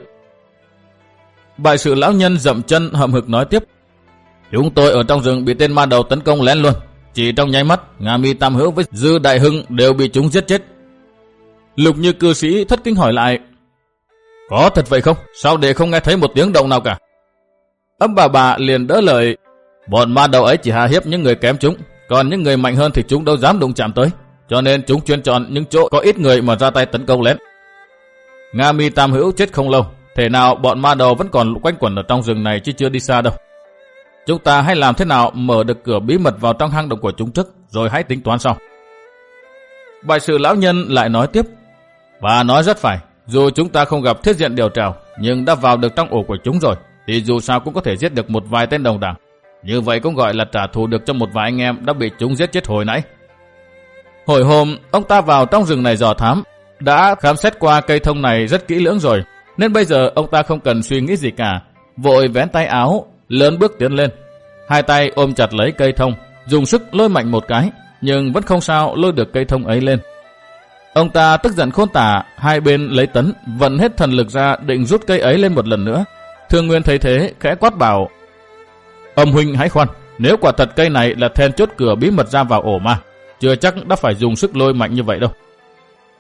Bại sự lão nhân dậm chân hậm hực nói tiếp: Chúng tôi ở trong rừng bị tên ma đầu tấn công lén luôn. Chỉ trong nháy mắt, Nga Mi Tam Hữu với Dư Đại Hưng đều bị chúng giết chết. Lục Như cư sĩ thất kinh hỏi lại: Có thật vậy không? Sao đệ không nghe thấy một tiếng động nào cả? Âm bà bà liền đỡ lời: Bọn ma đầu ấy chỉ hạ hiếp những người kém chúng, còn những người mạnh hơn thì chúng đâu dám đụng chạm tới, cho nên chúng chuyên chọn những chỗ có ít người mà ra tay tấn công lén. Nga Mi Tam Hữu chết không lâu, thể nào bọn ma đầu vẫn còn quanh quẩn ở trong rừng này chứ chưa đi xa đâu. Chúng ta hãy làm thế nào mở được cửa bí mật vào trong hang động của chúng trước, rồi hãy tính toán sau. Bại sự lão nhân lại nói tiếp: Và nói rất phải, dù chúng ta không gặp thiết diện điều trào, nhưng đã vào được trong ổ của chúng rồi, thì dù sao cũng có thể giết được một vài tên đồng đảng. Như vậy cũng gọi là trả thù được cho một vài anh em đã bị chúng giết chết hồi nãy. Hồi hôm, ông ta vào trong rừng này dò thám, đã khám xét qua cây thông này rất kỹ lưỡng rồi, nên bây giờ ông ta không cần suy nghĩ gì cả, vội vén tay áo, lớn bước tiến lên. Hai tay ôm chặt lấy cây thông, dùng sức lôi mạnh một cái, nhưng vẫn không sao lôi được cây thông ấy lên. Ông ta tức giận khôn tả, hai bên lấy tấn, vận hết thần lực ra định rút cây ấy lên một lần nữa. Thương Nguyên thấy thế, khẽ quát bảo: Ông huynh hãy khoan, nếu quả thật cây này là then chốt cửa bí mật ra vào ổ ma, chưa chắc đã phải dùng sức lôi mạnh như vậy đâu.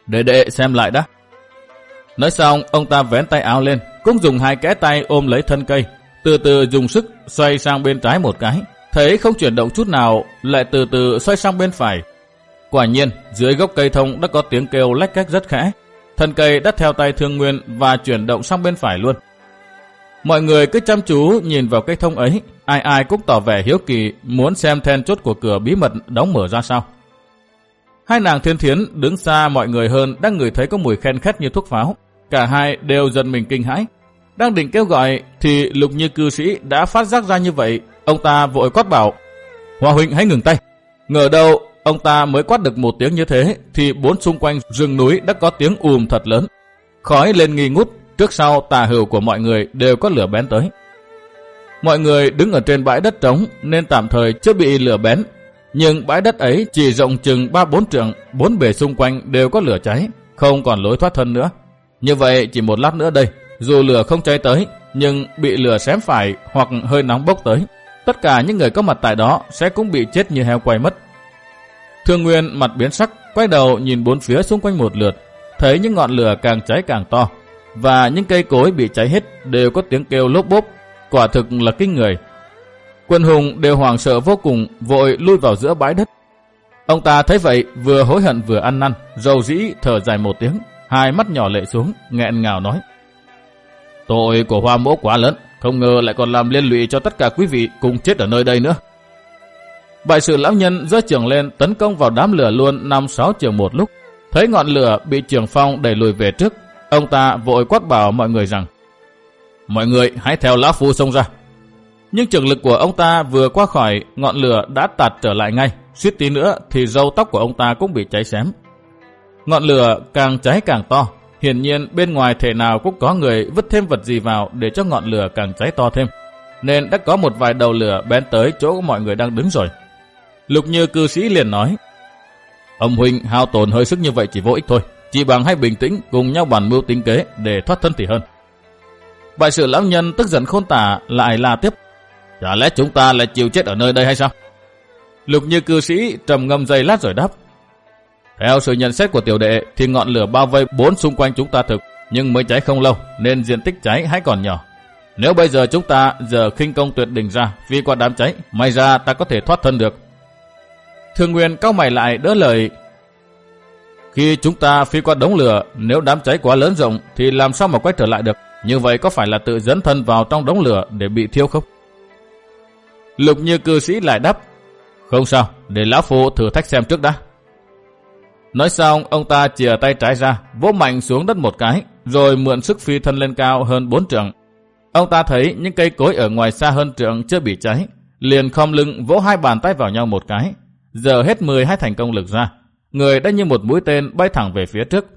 Để đệ xem lại đã. Nói xong, ông ta vén tay áo lên, cũng dùng hai kẽ tay ôm lấy thân cây, từ từ dùng sức xoay sang bên trái một cái. Thấy không chuyển động chút nào, lại từ từ xoay sang bên phải. Quả nhiên, dưới gốc cây thông đã có tiếng kêu lách cách rất khẽ. Thân cây đã theo tay Thương Nguyên và chuyển động sang bên phải luôn. Mọi người cứ chăm chú nhìn vào cây thông ấy, ai ai cũng tỏ vẻ hiếu kỳ muốn xem then chốt của cửa bí mật đóng mở ra sao. Hai nàng Thiên Thiến đứng xa mọi người hơn đang ngửi thấy có mùi khen khét như thuốc pháo. Cả hai đều giật mình kinh hãi. Đang định kêu gọi thì Lục Như cư sĩ đã phát giác ra như vậy. Ông ta vội quát bảo: Hoa huynh hãy ngừng tay. Ngờ đâu ông ta mới quát được một tiếng như thế thì bốn xung quanh rừng núi đã có tiếng ùm thật lớn. Khói lên nghi ngút, trước sau tà hữu của mọi người đều có lửa bén tới. Mọi người đứng ở trên bãi đất trống nên tạm thời chưa bị lửa bén. Nhưng bãi đất ấy chỉ rộng chừng ba bốn trượng, bốn bề xung quanh đều có lửa cháy, không còn lối thoát thân nữa. Như vậy chỉ một lát nữa đây, dù lửa không cháy tới, nhưng bị lửa xém phải hoặc hơi nóng bốc tới, tất cả những người có mặt tại đó sẽ cũng bị chết như heo quay mất. Thương Nguyên mặt biến sắc, quay đầu nhìn bốn phía xung quanh một lượt, thấy những ngọn lửa càng cháy càng to, và những cây cối bị cháy hết đều có tiếng kêu lốp bốp, quả thực là kinh người. Quần hùng đều hoảng sợ vô cùng, vội lui vào giữa bãi đất. Ông ta thấy vậy, vừa hối hận vừa ăn năn, rầu rĩ thở dài một tiếng, hai mắt nhỏ lệ xuống, nghẹn ngào nói: Tội của Hoa mỗ quá lớn, không ngờ lại còn làm liên lụy cho tất cả quý vị cùng chết ở nơi đây nữa. Bại sự lão nhân giơ chưởng lên tấn công vào đám lửa luôn năm sáu trường một lúc. Thấy ngọn lửa bị Trường Phong đẩy lùi về trước, ông ta vội quát bảo mọi người rằng: Mọi người hãy theo lão phu xông ra. Nhưng trường lực của ông ta vừa qua khỏi, ngọn lửa đã tạt trở lại ngay, suýt tí nữa thì râu tóc của ông ta cũng bị cháy xém. Ngọn lửa càng cháy càng to, hiển nhiên bên ngoài thể nào cũng có người vứt thêm vật gì vào để cho ngọn lửa càng cháy to thêm, nên đã có một vài đầu lửa bén tới chỗ mọi người đang đứng rồi. Lục Như cư sĩ liền nói: Ông huynh hao tổn hơi sức như vậy chỉ vô ích thôi, chỉ bằng hãy bình tĩnh cùng nhau bàn mưu tính kế để thoát thân thì hơn. Bại sự lão nhân tức giận khôn tả lại la tiếp: Chả lẽ chúng ta lại chịu chết ở nơi đây hay sao? Lục Như cư sĩ trầm ngâm giây lát rồi đáp: Theo sự nhận xét của tiểu đệ thì ngọn lửa bao vây bốn xung quanh chúng ta thực, nhưng mới cháy không lâu nên diện tích cháy hãy còn nhỏ. Nếu bây giờ chúng ta giờ khinh công tuyệt đỉnh ra phi qua đám cháy, may ra ta có thể thoát thân được. Thương Nguyên cau mày lại đỡ lời: Khi chúng ta phi qua đống lửa, nếu đám cháy quá lớn rộng thì làm sao mà quay trở lại được? Như vậy có phải là tự dẫn thân vào trong đống lửa để bị thiêu không? Lục Như cư sĩ lại đáp: Không sao, để lão phu thử thách xem trước đã. Nói xong, ông ta chìa tay trái ra, vỗ mạnh xuống đất một cái, rồi mượn sức phi thân lên cao hơn bốn trượng. Ông ta thấy những cây cối ở ngoài xa hơn trượng chưa bị cháy, liền khom lưng vỗ hai bàn tay vào nhau một cái, giờ hết mười hai thành công lực ra, người đã như một mũi tên bay thẳng về phía trước.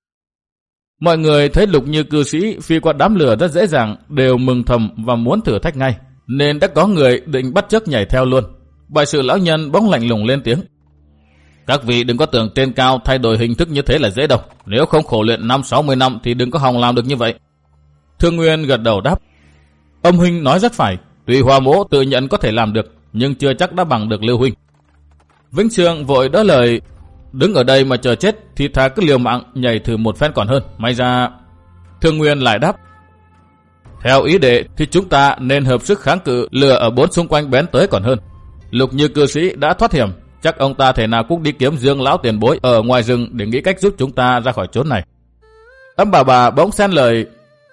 Mọi người thấy Lục Như cư sĩ phi qua đám lửa rất dễ dàng, đều mừng thầm và muốn thử thách ngay, nên đã có người định bắt chước nhảy theo luôn. Bại sự lão nhân bỗng lạnh lùng lên tiếng: Các vị đừng có tưởng trên cao thay đổi hình thức như thế là dễ đâu, nếu không khổ luyện năm sáu mươi năm thì đừng có hòng làm được như vậy. Thương Nguyên gật đầu đáp: Ông huynh nói rất phải, tuy Hoa mỗ tự nhận có thể làm được, nhưng chưa chắc đã bằng được Lưu huynh. Vĩnh Sương vội đỡ lời: Đứng ở đây mà chờ chết thì thà cứ liều mạng nhảy thử một phen còn hơn, may ra. Thương Nguyên lại đáp: Theo ý đệ thì chúng ta nên hợp sức kháng cự lửa ở bốn xung quanh bén tới còn hơn. Lục Như cư sĩ đã thoát hiểm, chắc ông ta thể nào cũng đi kiếm Dương lão tiền bối ở ngoài rừng để nghĩ cách giúp chúng ta ra khỏi chốn này. Âm bà bà bỗng xen lời: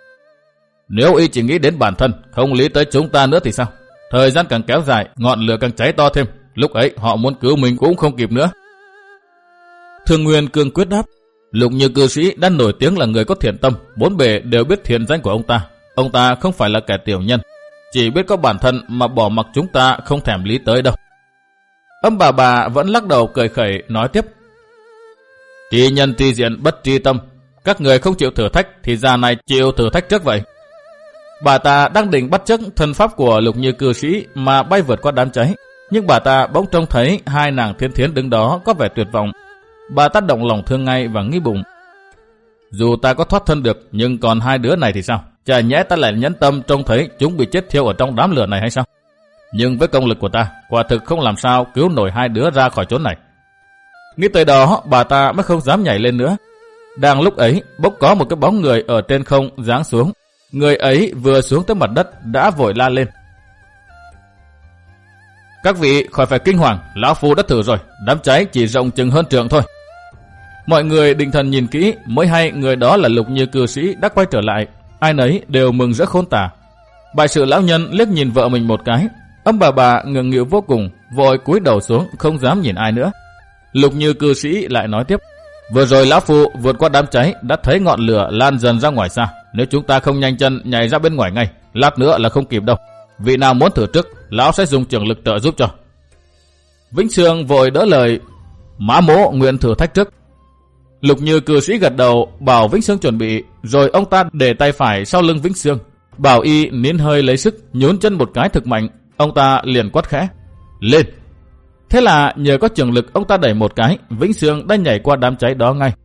Nếu y chỉ nghĩ đến bản thân, không lý tới chúng ta nữa thì sao? Thời gian càng kéo dài, ngọn lửa càng cháy to thêm, lúc ấy họ muốn cứu mình cũng không kịp nữa. Thương Nguyên cương quyết đáp: Lục Như cư sĩ đã nổi tiếng là người có thiện tâm, bốn bề đều biết thiện danh của ông ta. Ông ta không phải là kẻ tiểu nhân, chỉ biết có bản thân mà bỏ mặc chúng ta không thèm lý tới đâu. Âm bà bà vẫn lắc đầu cười khẩy nói tiếp: Tri nhân tri diện bất tri tâm, các người không chịu thử thách thì già này chịu thử thách trước vậy. Bà ta đang định bắt chước thân pháp của Lục Như cư sĩ mà bay vượt qua đám cháy, nhưng bà ta bỗng trông thấy hai nàng Thiên Thiến đứng đó có vẻ tuyệt vọng. Bà ta động lòng thương ngay và nghĩ bụng: Dù ta có thoát thân được, nhưng còn hai đứa này thì sao? Chả nhẽ ta lại nhẫn tâm trông thấy chúng bị chết thiêu ở trong đám lửa này hay sao? Nhưng với công lực của ta, quả thực không làm sao cứu nổi hai đứa ra khỏi chốn này. Nghĩ tới đó, bà ta mới không dám nhảy lên nữa. Đang lúc ấy, bỗng có một cái bóng người ở trên không giáng xuống. Người ấy vừa xuống tới mặt đất đã vội la lên: "Các vị khỏi phải kinh hoàng, lão phu đã thử rồi, đám cháy chỉ rộng chừng hơn trượng thôi." Mọi người định thần nhìn kỹ mới hay người đó là Lục Như cư sĩ đã quay trở lại. Ai nấy đều mừng rỡ khôn tả. Bại sự lão nhân liếc nhìn vợ mình một cái, ông bà bà ngượng nghịu vô cùng, vội cúi đầu xuống không dám nhìn ai nữa. Lục Như cư sĩ lại nói tiếp: "Vừa rồi lão phu vượt qua đám cháy đã thấy ngọn lửa lan dần ra ngoài xa. Nếu chúng ta không nhanh chân nhảy ra bên ngoài ngay, lát nữa là không kịp đâu. Vị nào muốn thử trước, lão sẽ dùng trường lực trợ giúp cho." Vĩnh Sương vội đỡ lời: "Mã mỗ nguyện thử thách trước." Lục Như cư sĩ gật đầu bảo Vĩnh Sương chuẩn bị, rồi ông ta để tay phải sau lưng Vĩnh Sương, bảo y nín hơi lấy sức, nhún chân một cái thực mạnh. Ông ta liền quát khẽ: "Lên!" Thế là nhờ có trường lực ông ta đẩy một cái, Vĩnh Sương đã nhảy qua đám cháy đó ngay.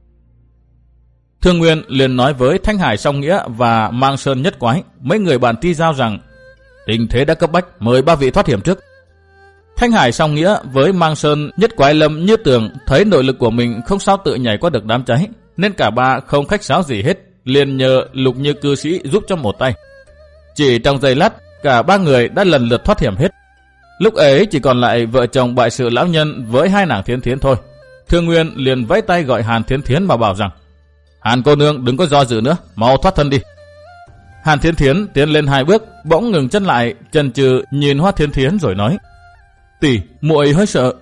Thương Nguyên liền nói với Thanh Hải Song Nghĩa và Mang Sơn Nhất Quái, mấy người bạn Ti Giao rằng tình thế đã cấp bách, mời ba vị thoát hiểm trước. Thanh Hải Song Nghĩa với Mang Sơn Nhất Quái Lâm Như Tường thấy nội lực của mình không sao tự nhảy qua được đám cháy, nên cả ba không khách sáo gì hết, liền nhờ Lục Như cư sĩ giúp cho một tay. Chỉ trong giây lát, cả ba người đã lần lượt thoát hiểm hết. Lúc ấy chỉ còn lại vợ chồng bại sự lão nhân với hai nàng Thiến Thiến thôi. Thương Nguyên liền vẫy tay gọi Hàn Thiến Thiến mà bảo rằng: "Hàn cô nương đừng có do dự nữa, mau thoát thân đi." Hàn Thiến Thiến tiến lên hai bước, bỗng ngừng chân lại, chần chừ nhìn Hoa Thiến Thiến rồi nói: "Tỷ, muội hơi sợ."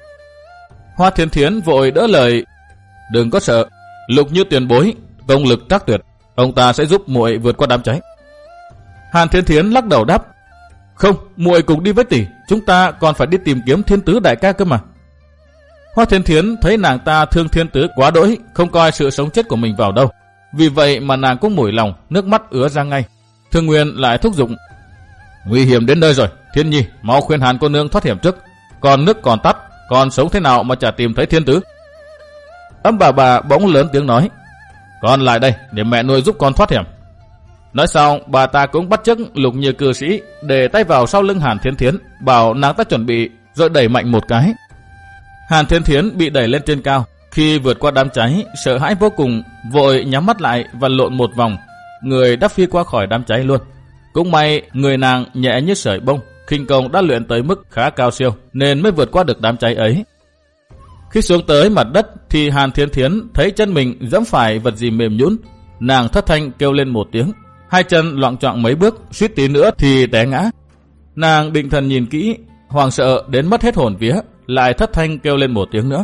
Hoa Thiến Thiến vội đỡ lời: "Đừng có sợ, Lục Như tiền bối công lực trắc tuyệt, ông ta sẽ giúp muội vượt qua đám cháy." Hàn Thiến Thiến lắc đầu đáp: "Không, muội cùng đi với tỷ, chúng ta còn phải đi tìm kiếm Thiên Tứ đại ca cơ mà." Hoa Thiến Thiến thấy nàng ta thương Thiên Tứ quá đỗi, không coi sự sống chết của mình vào đâu, vì vậy mà nàng cũng mủi lòng, nước mắt ứa ra ngay. Thương Nguyên lại thúc giục: "Nguy hiểm đến nơi rồi, Thiên Nhi mau khuyên Hàn cô nương thoát hiểm trước, còn nước còn tắt, còn sống thế nào mà chả tìm thấy Thiên Tứ." Âm bà bà bỗng lớn tiếng nói: "Con lại đây để mẹ nuôi giúp con thoát hiểm." Nói xong, bà ta cũng bắt chước Lục Như cư sĩ để tay vào sau lưng Hàn Thiến Thiến, bảo nàng ta chuẩn bị, rồi đẩy mạnh một cái. Hàn Thiến Thiến bị đẩy lên trên cao, khi vượt qua đám cháy, sợ hãi vô cùng, vội nhắm mắt lại và lộn một vòng, người đã phi qua khỏi đám cháy luôn. Cũng may người nàng nhẹ như sợi bông, khinh công đã luyện tới mức khá cao siêu, nên mới vượt qua được đám cháy ấy. Khi xuống tới mặt đất thì Hàn Thiến Thiến thấy chân mình giẫm phải vật gì mềm nhũn, nàng thất thanh kêu lên một tiếng, hai chân loạng choạng mấy bước, suýt tí nữa thì té ngã. Nàng định thần nhìn kỹ, hoảng sợ đến mất hết hồn vía, lại thất thanh kêu lên một tiếng nữa.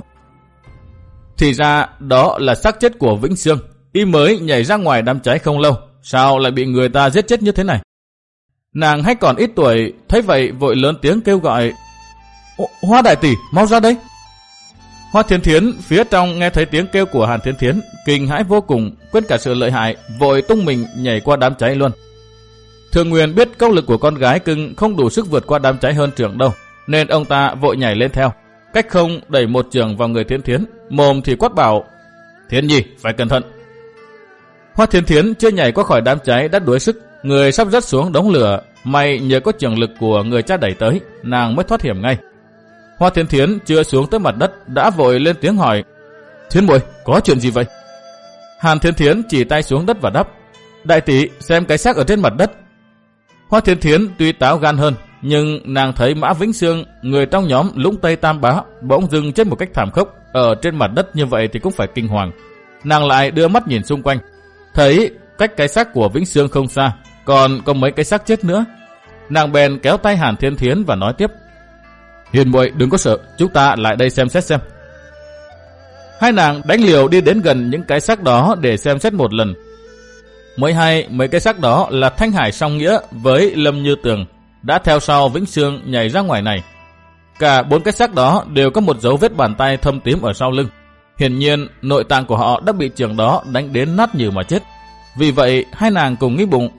Thì ra đó là xác chết của Vĩnh Sương, y mới nhảy ra ngoài đám cháy không lâu, sao lại bị người ta giết chết như thế này. Nàng hay còn ít tuổi, thấy vậy vội lớn tiếng kêu gọi: "Hoa đại tỷ, mau ra đây!" Hoa Thiến Thiến phía trong nghe thấy tiếng kêu của Hàn Thiến Thiến, kinh hãi vô cùng, quên cả sự lợi hại, vội tung mình nhảy qua đám cháy luôn. Thương Nguyên biết công lực của con gái cưng không đủ sức vượt qua đám cháy hơn trưởng đâu, nên ông ta vội nhảy lên theo, cách không đẩy một chưởng vào người Thiến Thiến, mồm thì quát bảo: "Thiến Nhi, phải cẩn thận." Hoa Thiến Thiến chưa nhảy qua khỏi đám cháy đã đuối sức, người sắp rớt xuống đống lửa, may nhờ có trường lực của người cha đẩy tới, nàng mới thoát hiểm ngay. Hoa Thiến Thiến chưa xuống tới mặt đất đã vội lên tiếng hỏi: "Thiến muội, có chuyện gì vậy?" Hàn Thiến Thiến chỉ tay xuống đất và đáp: "Đại tỷ, xem cái xác ở trên mặt đất." Hoa Thiến Thiến tuy táo gan hơn, nhưng nàng thấy Mã Vĩnh Sương, người trong nhóm Lũng Tây Tam Bá, bỗng dưng chết một cách thảm khốc ở trên mặt đất như vậy thì cũng phải kinh hoàng. Nàng lại đưa mắt nhìn xung quanh, thấy cách cái xác của Vĩnh Sương không xa, còn có mấy cái xác chết nữa. Nàng bèn kéo tay Hàn Thiến Thiến và nói tiếp: "Hiền muội đừng có sợ, chúng ta lại đây xem xét xem." Hai nàng đánh liều đi đến gần những cái xác đó để xem xét một lần. Mới hay mấy cái xác đó là Thanh Hải Song Nghĩa với Lâm Như Tường đã theo sau Vĩnh Sương nhảy ra ngoài này. Cả bốn cái xác đó đều có một dấu vết bàn tay thâm tím ở sau lưng. Hiển nhiên nội tạng của họ đã bị trường đó đánh đến nát nhừ mà chết. Vì vậy hai nàng cùng nghĩ bụng: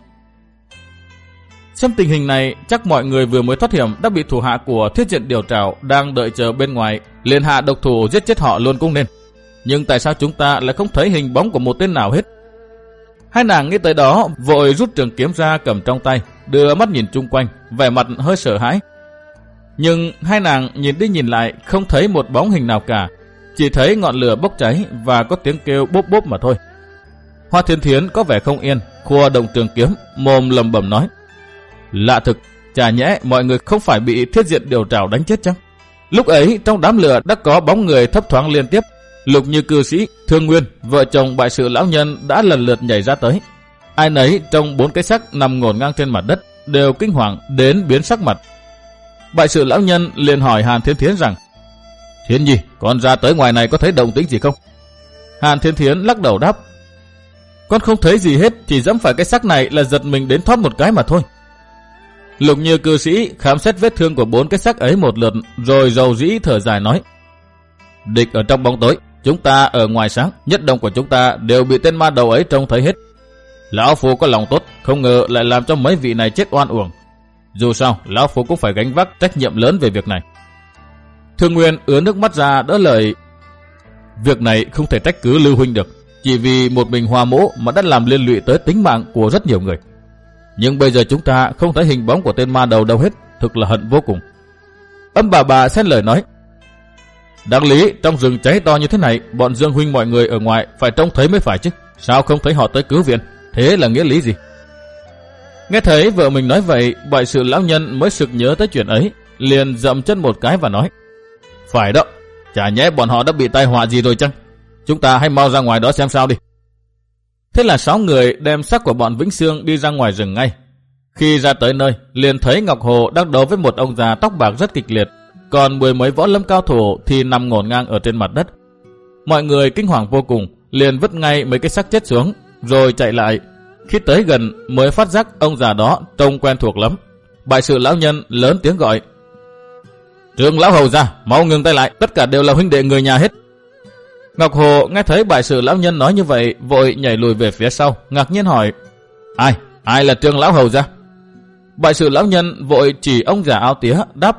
xem tình hình này chắc mọi người vừa mới thoát hiểm đã bị thủ hạ của Thiết Diện Điều Trảo đang đợi chờ bên ngoài, liền hạ độc thủ giết chết họ luôn cũng nên. Nhưng tại sao chúng ta lại không thấy hình bóng của một tên nào hết? Hai nàng nghĩ tới đó vội rút trường kiếm ra cầm trong tay, đưa mắt nhìn chung quanh, vẻ mặt hơi sợ hãi. Nhưng hai nàng nhìn đi nhìn lại không thấy một bóng hình nào cả. chỉ thấy ngọn lửa bốc cháy và có tiếng kêu bốp bốp mà thôi. Hoa Thiên Thiến có vẻ không yên, khua động trường kiếm, mồm lầm bầm nói: lạ thực, chả nhẽ mọi người không phải bị Thiết Diện Điều Trảo đánh chết chăng? Lúc ấy trong đám lửa đã có bóng người thấp thoáng liên tiếp. Lục Như cư sĩ, Thương Nguyên, vợ chồng bại sự lão nhân đã lần lượt nhảy ra tới. Ai nấy trong bốn cái xác nằm ngổn ngang trên mặt đất đều kinh hoàng đến biến sắc mặt. Bại sự lão nhân liền hỏi Hàn Thiên Thiến rằng: Thiến nhi, con ra tới ngoài này có thấy động tĩnh gì không? Hàn Thiên Thiến lắc đầu đáp: con không thấy gì hết, chỉ dẫm phải cái xác này là giật mình đến thoát một cái mà thôi. Lục Như cư sĩ khám xét vết thương của bốn cái xác ấy một lượt, rồi rầu rĩ thở dài nói: địch ở trong bóng tối, chúng ta ở ngoài sáng, nhất động của chúng ta đều bị tên ma đầu ấy trông thấy hết. Lão Phu có lòng tốt, không ngờ lại làm cho mấy vị này chết oan uổng. Dù sao, Lão Phu cũng phải gánh vác trách nhiệm lớn về việc này. Thương Nguyên ứa nước mắt ra đỡ lời: việc này không thể trách cứ Lưu huynh được, chỉ vì một mình Hoa Mỗ mà đã làm liên lụy tới tính mạng của rất nhiều người. Nhưng bây giờ chúng ta không thấy hình bóng của tên ma đầu đâu hết, thực là hận vô cùng. Âm bà bà xen lời nói: đáng lý trong rừng cháy to như thế này, bọn Dương huynh mọi người ở ngoài phải trông thấy mới phải chứ, sao không thấy họ tới cứu viện? Thế là nghĩa lý gì? Nghe thấy vợ mình nói vậy, bại sự lão nhân mới sực nhớ tới chuyện ấy, liền dậm chân một cái và nói: phải đó, chả nhẽ bọn họ đã bị tai họa gì rồi chăng? Chúng ta hãy mau ra ngoài đó xem sao đi. Thế là sáu người đem xác của bọn Vĩnh Xương đi ra ngoài rừng ngay. Khi ra tới nơi, liền thấy Ngọc Hồ đang đấu với một ông già tóc bạc rất kịch liệt, còn mười mấy võ lâm cao thủ thì nằm ngổn ngang ở trên mặt đất. Mọi người kinh hoàng vô cùng, liền vứt ngay mấy cái xác chết xuống, rồi chạy lại. Khi tới gần mới phát giác ông già đó trông quen thuộc lắm. Bại sự lão nhân lớn tiếng gọi: Trương lão hầu ra, mau ngừng tay lại, tất cả đều là huynh đệ người nhà hết. Ngọc Hồ nghe thấy bại sự lão nhân nói như vậy, vội nhảy lùi về phía sau, ngạc nhiên hỏi: Ai? Ai là Trương lão hầu ra? Bại sự lão nhân vội chỉ ông già áo tía đáp: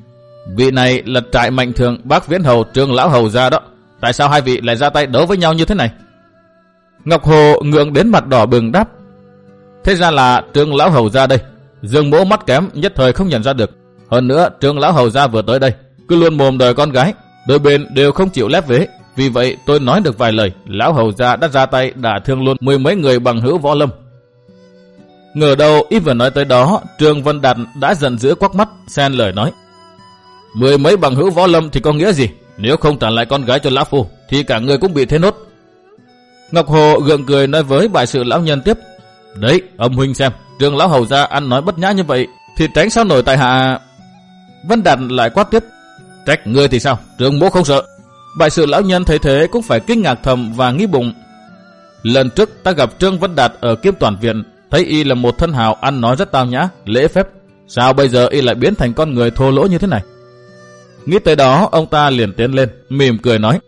Vị này là trại Mạnh Thường bác Viễn hầu Trương lão hầu ra đó. Tại sao hai vị lại ra tay đấu với nhau như thế này? Ngọc Hồ ngượng đến mặt đỏ bừng đáp: Thế ra là Trương lão hầu ra đây. Dương Mỗ mắt kém nhất thời không nhận ra được. Hơn nữa Trương lão hầu ra vừa tới đây cứ luôn mồm đòi con gái, đôi bên đều không chịu lép vế. Vì vậy tôi nói được vài lời, lão hầu gia đã ra tay đả thương luôn mười mấy người bằng hữu võ lâm. Ngờ đâu ít vừa nói tới đó, Trương Vân Đạt đã giận dữ quắc mắt, xen lời nói: Mười mấy bằng hữu võ lâm thì có nghĩa gì? Nếu không trả lại con gái cho lão phu thì cả người cũng bị thế nốt. Ngọc Hồ gượng cười nói với bại sự lão nhân tiếp: Đấy, ông huynh xem, Trương lão hầu gia ăn nói bất nhã như vậy thì tránh sao nổi tại hạ. Vân Đạt lại quát tiếp: Trách ngươi thì sao? Trương Mỗ không sợ. Bại sự lão nhân thấy thế cũng phải kinh ngạc thầm và nghĩ bụng: lần trước ta gặp Trương Vân Đạt ở Kiếm Toàn Viện, thấy y là một thân hào ăn nói rất tao nhã, lễ phép. Sao bây giờ y lại biến thành con người thô lỗ như thế này? Nghĩ tới đó, ông ta liền tiến lên, mỉm cười nói: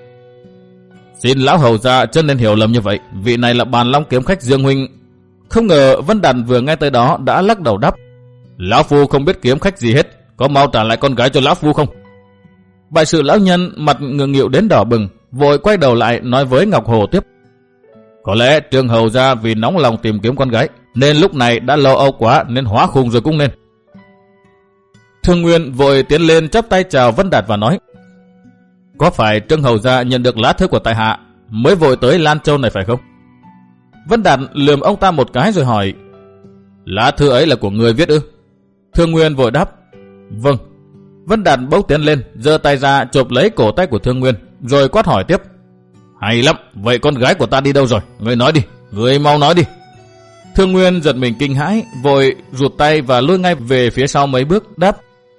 Xin lão hầu gia chân nên hiểu lầm như vậy, vị này là Bàn Long kiếm khách Dương huynh. Không ngờ Vân Đạt vừa nghe tới đó đã lắc đầu đáp: Lão phu không biết kiếm khách gì hết, có mau trả lại con gái cho lão phu không? Bại sự lão nhân mặt ngượng nghịu đến đỏ bừng, vội quay đầu lại nói với Ngọc Hồ tiếp: Có lẽ Trương hầu gia vì nóng lòng tìm kiếm con gái nên lúc này đã lo âu quá nên hóa khùng rồi cũng nên. Thương Nguyên vội tiến lên chắp tay chào Vân Đạt và nói: Có phải Trương hầu gia nhận được lá thư của tại hạ mới vội tới Lan Châu này phải không? Vân Đạt lườm ông ta một cái rồi hỏi: Lá thư ấy là của người viết ư? Thương Nguyên vội đáp: Vâng. Vân Đạt bỗng tiến lên, giơ tay ra chộp lấy cổ tay của Thương Nguyên, rồi quát hỏi tiếp: Hay lắm, vậy con gái của ta đi đâu rồi? Ngươi nói đi, ngươi mau nói đi. Thương Nguyên giật mình kinh hãi, vội rụt tay và lùi ngay về phía sau mấy bước, đáp: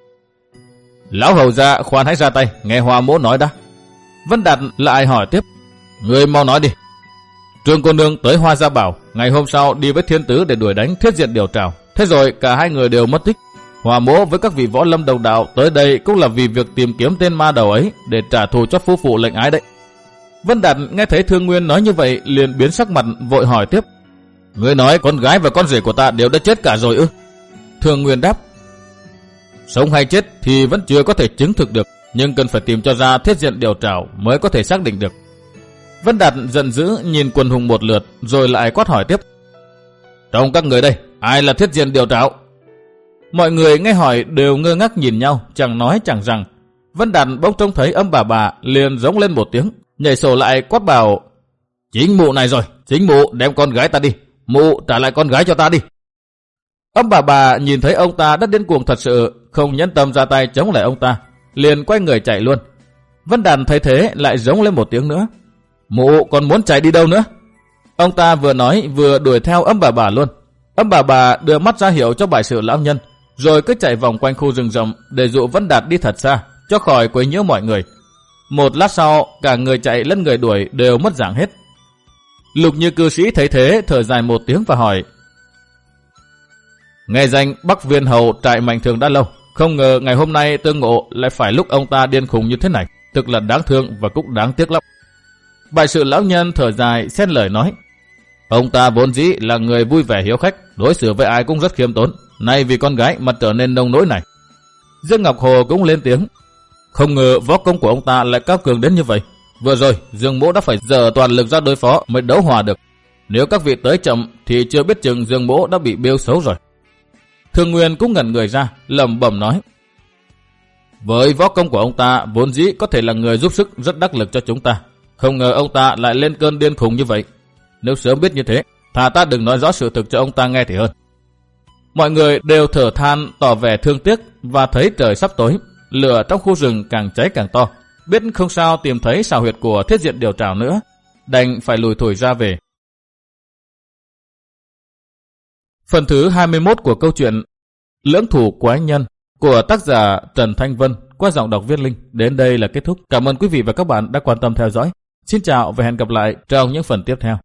Lão hầu gia khoan hãy ra tay, nghe Hoa Mỗ nói đã. Vân Đạt lại hỏi tiếp: Ngươi mau nói đi. Trương cô nương tới Hoa Gia Bảo, ngày hôm sau đi với Thiên Tứ để đuổi đánh Thiết Diện Điều Trảo. Thế rồi cả hai người đều mất tích. Hoa Mỗ với các vị võ lâm đồng đạo tới đây cũng là vì việc tìm kiếm tên ma đầu ấy để trả thù cho phu phụ lệnh ái đấy. Vân Đạt nghe thấy Thương Nguyên nói như vậy liền biến sắc mặt, vội hỏi tiếp: Ngươi nói con gái và con rể của ta đều đã chết cả rồi ư? Thương Nguyên đáp: Sống hay chết thì vẫn chưa có thể chứng thực được, nhưng cần phải tìm cho ra Thiết Diện Điều Trảo mới có thể xác định được. Vân Đạt giận dữ nhìn quần hùng một lượt, rồi lại quát hỏi tiếp: Trong các người đây, ai là Thiết Diện Điều Trảo? Mọi người nghe hỏi đều ngơ ngác nhìn nhau, chẳng nói chẳng rằng. Vân Đạt bỗng trông thấy Âm Bà Bà liền giống lên một tiếng, nhảy sổ lại quát bảo: Chính mụ này rồi, chính mụ đem con gái ta đi, mụ trả lại con gái cho ta đi. Âm Bà Bà nhìn thấy ông ta đã điên cuồng thật sự, không nhẫn tâm ra tay chống lại ông ta, liền quay người chạy luôn. Vân Đạt thấy thế lại giống lên một tiếng nữa: Mụ còn muốn chạy đi đâu nữa? Ông ta vừa nói vừa đuổi theo Âm Bà Bà luôn. Âm Bà Bà đưa mắt ra hiệu cho Bại Sự lão nhân, rồi cứ chạy vòng quanh khu rừng rậm để dụ Vân Đạt đi thật xa, cho khỏi quấy nhiễu mọi người. Một lát sau, cả người chạy lẫn người đuổi đều mất dạng hết. Lục Như cư sĩ thấy thế thở dài một tiếng và hỏi: Nghe danh Bắc Viên Hầu trại Mạnh Thường đã lâu, không ngờ ngày hôm nay tương ngộ lại phải lúc ông ta điên khùng như thế này, thực là đáng thương và cũng đáng tiếc lắm. Bại Sự lão nhân thở dài xen lời nói: Ông ta vốn dĩ là người vui vẻ hiếu khách, đối xử với ai cũng rất khiêm tốn, nay vì con gái mà trở nên nông nỗi này. Dương Ngọc Hồ cũng lên tiếng: Không ngờ võ công của ông ta lại cao cường đến như vậy. Vừa rồi Dương Mỗ đã phải dở toàn lực ra đối phó mới đấu hòa được. Nếu các vị tới chậm thì chưa biết chừng Dương Mỗ đã bị bêu xấu rồi. Thương Nguyên cũng ngẩn người ra, lẩm bẩm nói: Với võ công của ông ta vốn dĩ có thể là người giúp sức rất đắc lực cho chúng ta, không ngờ ông ta lại lên cơn điên khùng như vậy. Nếu sớm biết như thế, thà ta đừng nói rõ sự thực cho ông ta nghe thì hơn. Mọi người đều thở than tỏ vẻ thương tiếc và thấy trời sắp tối, lửa trong khu rừng càng cháy càng to. Biết không sao tìm thấy xào huyệt của Thiết Diện Điều Trảo nữa, đành phải lùi thủi ra về. Phần thứ hai mươi mốt của câu chuyện Lưỡng Thủ Quái Nhân của tác giả Trần Thanh Vân qua giọng đọc Viết Linh đến đây là kết thúc. Cảm ơn quý vị và các bạn đã quan tâm theo dõi. Xin chào và hẹn gặp lại trong những phần tiếp theo.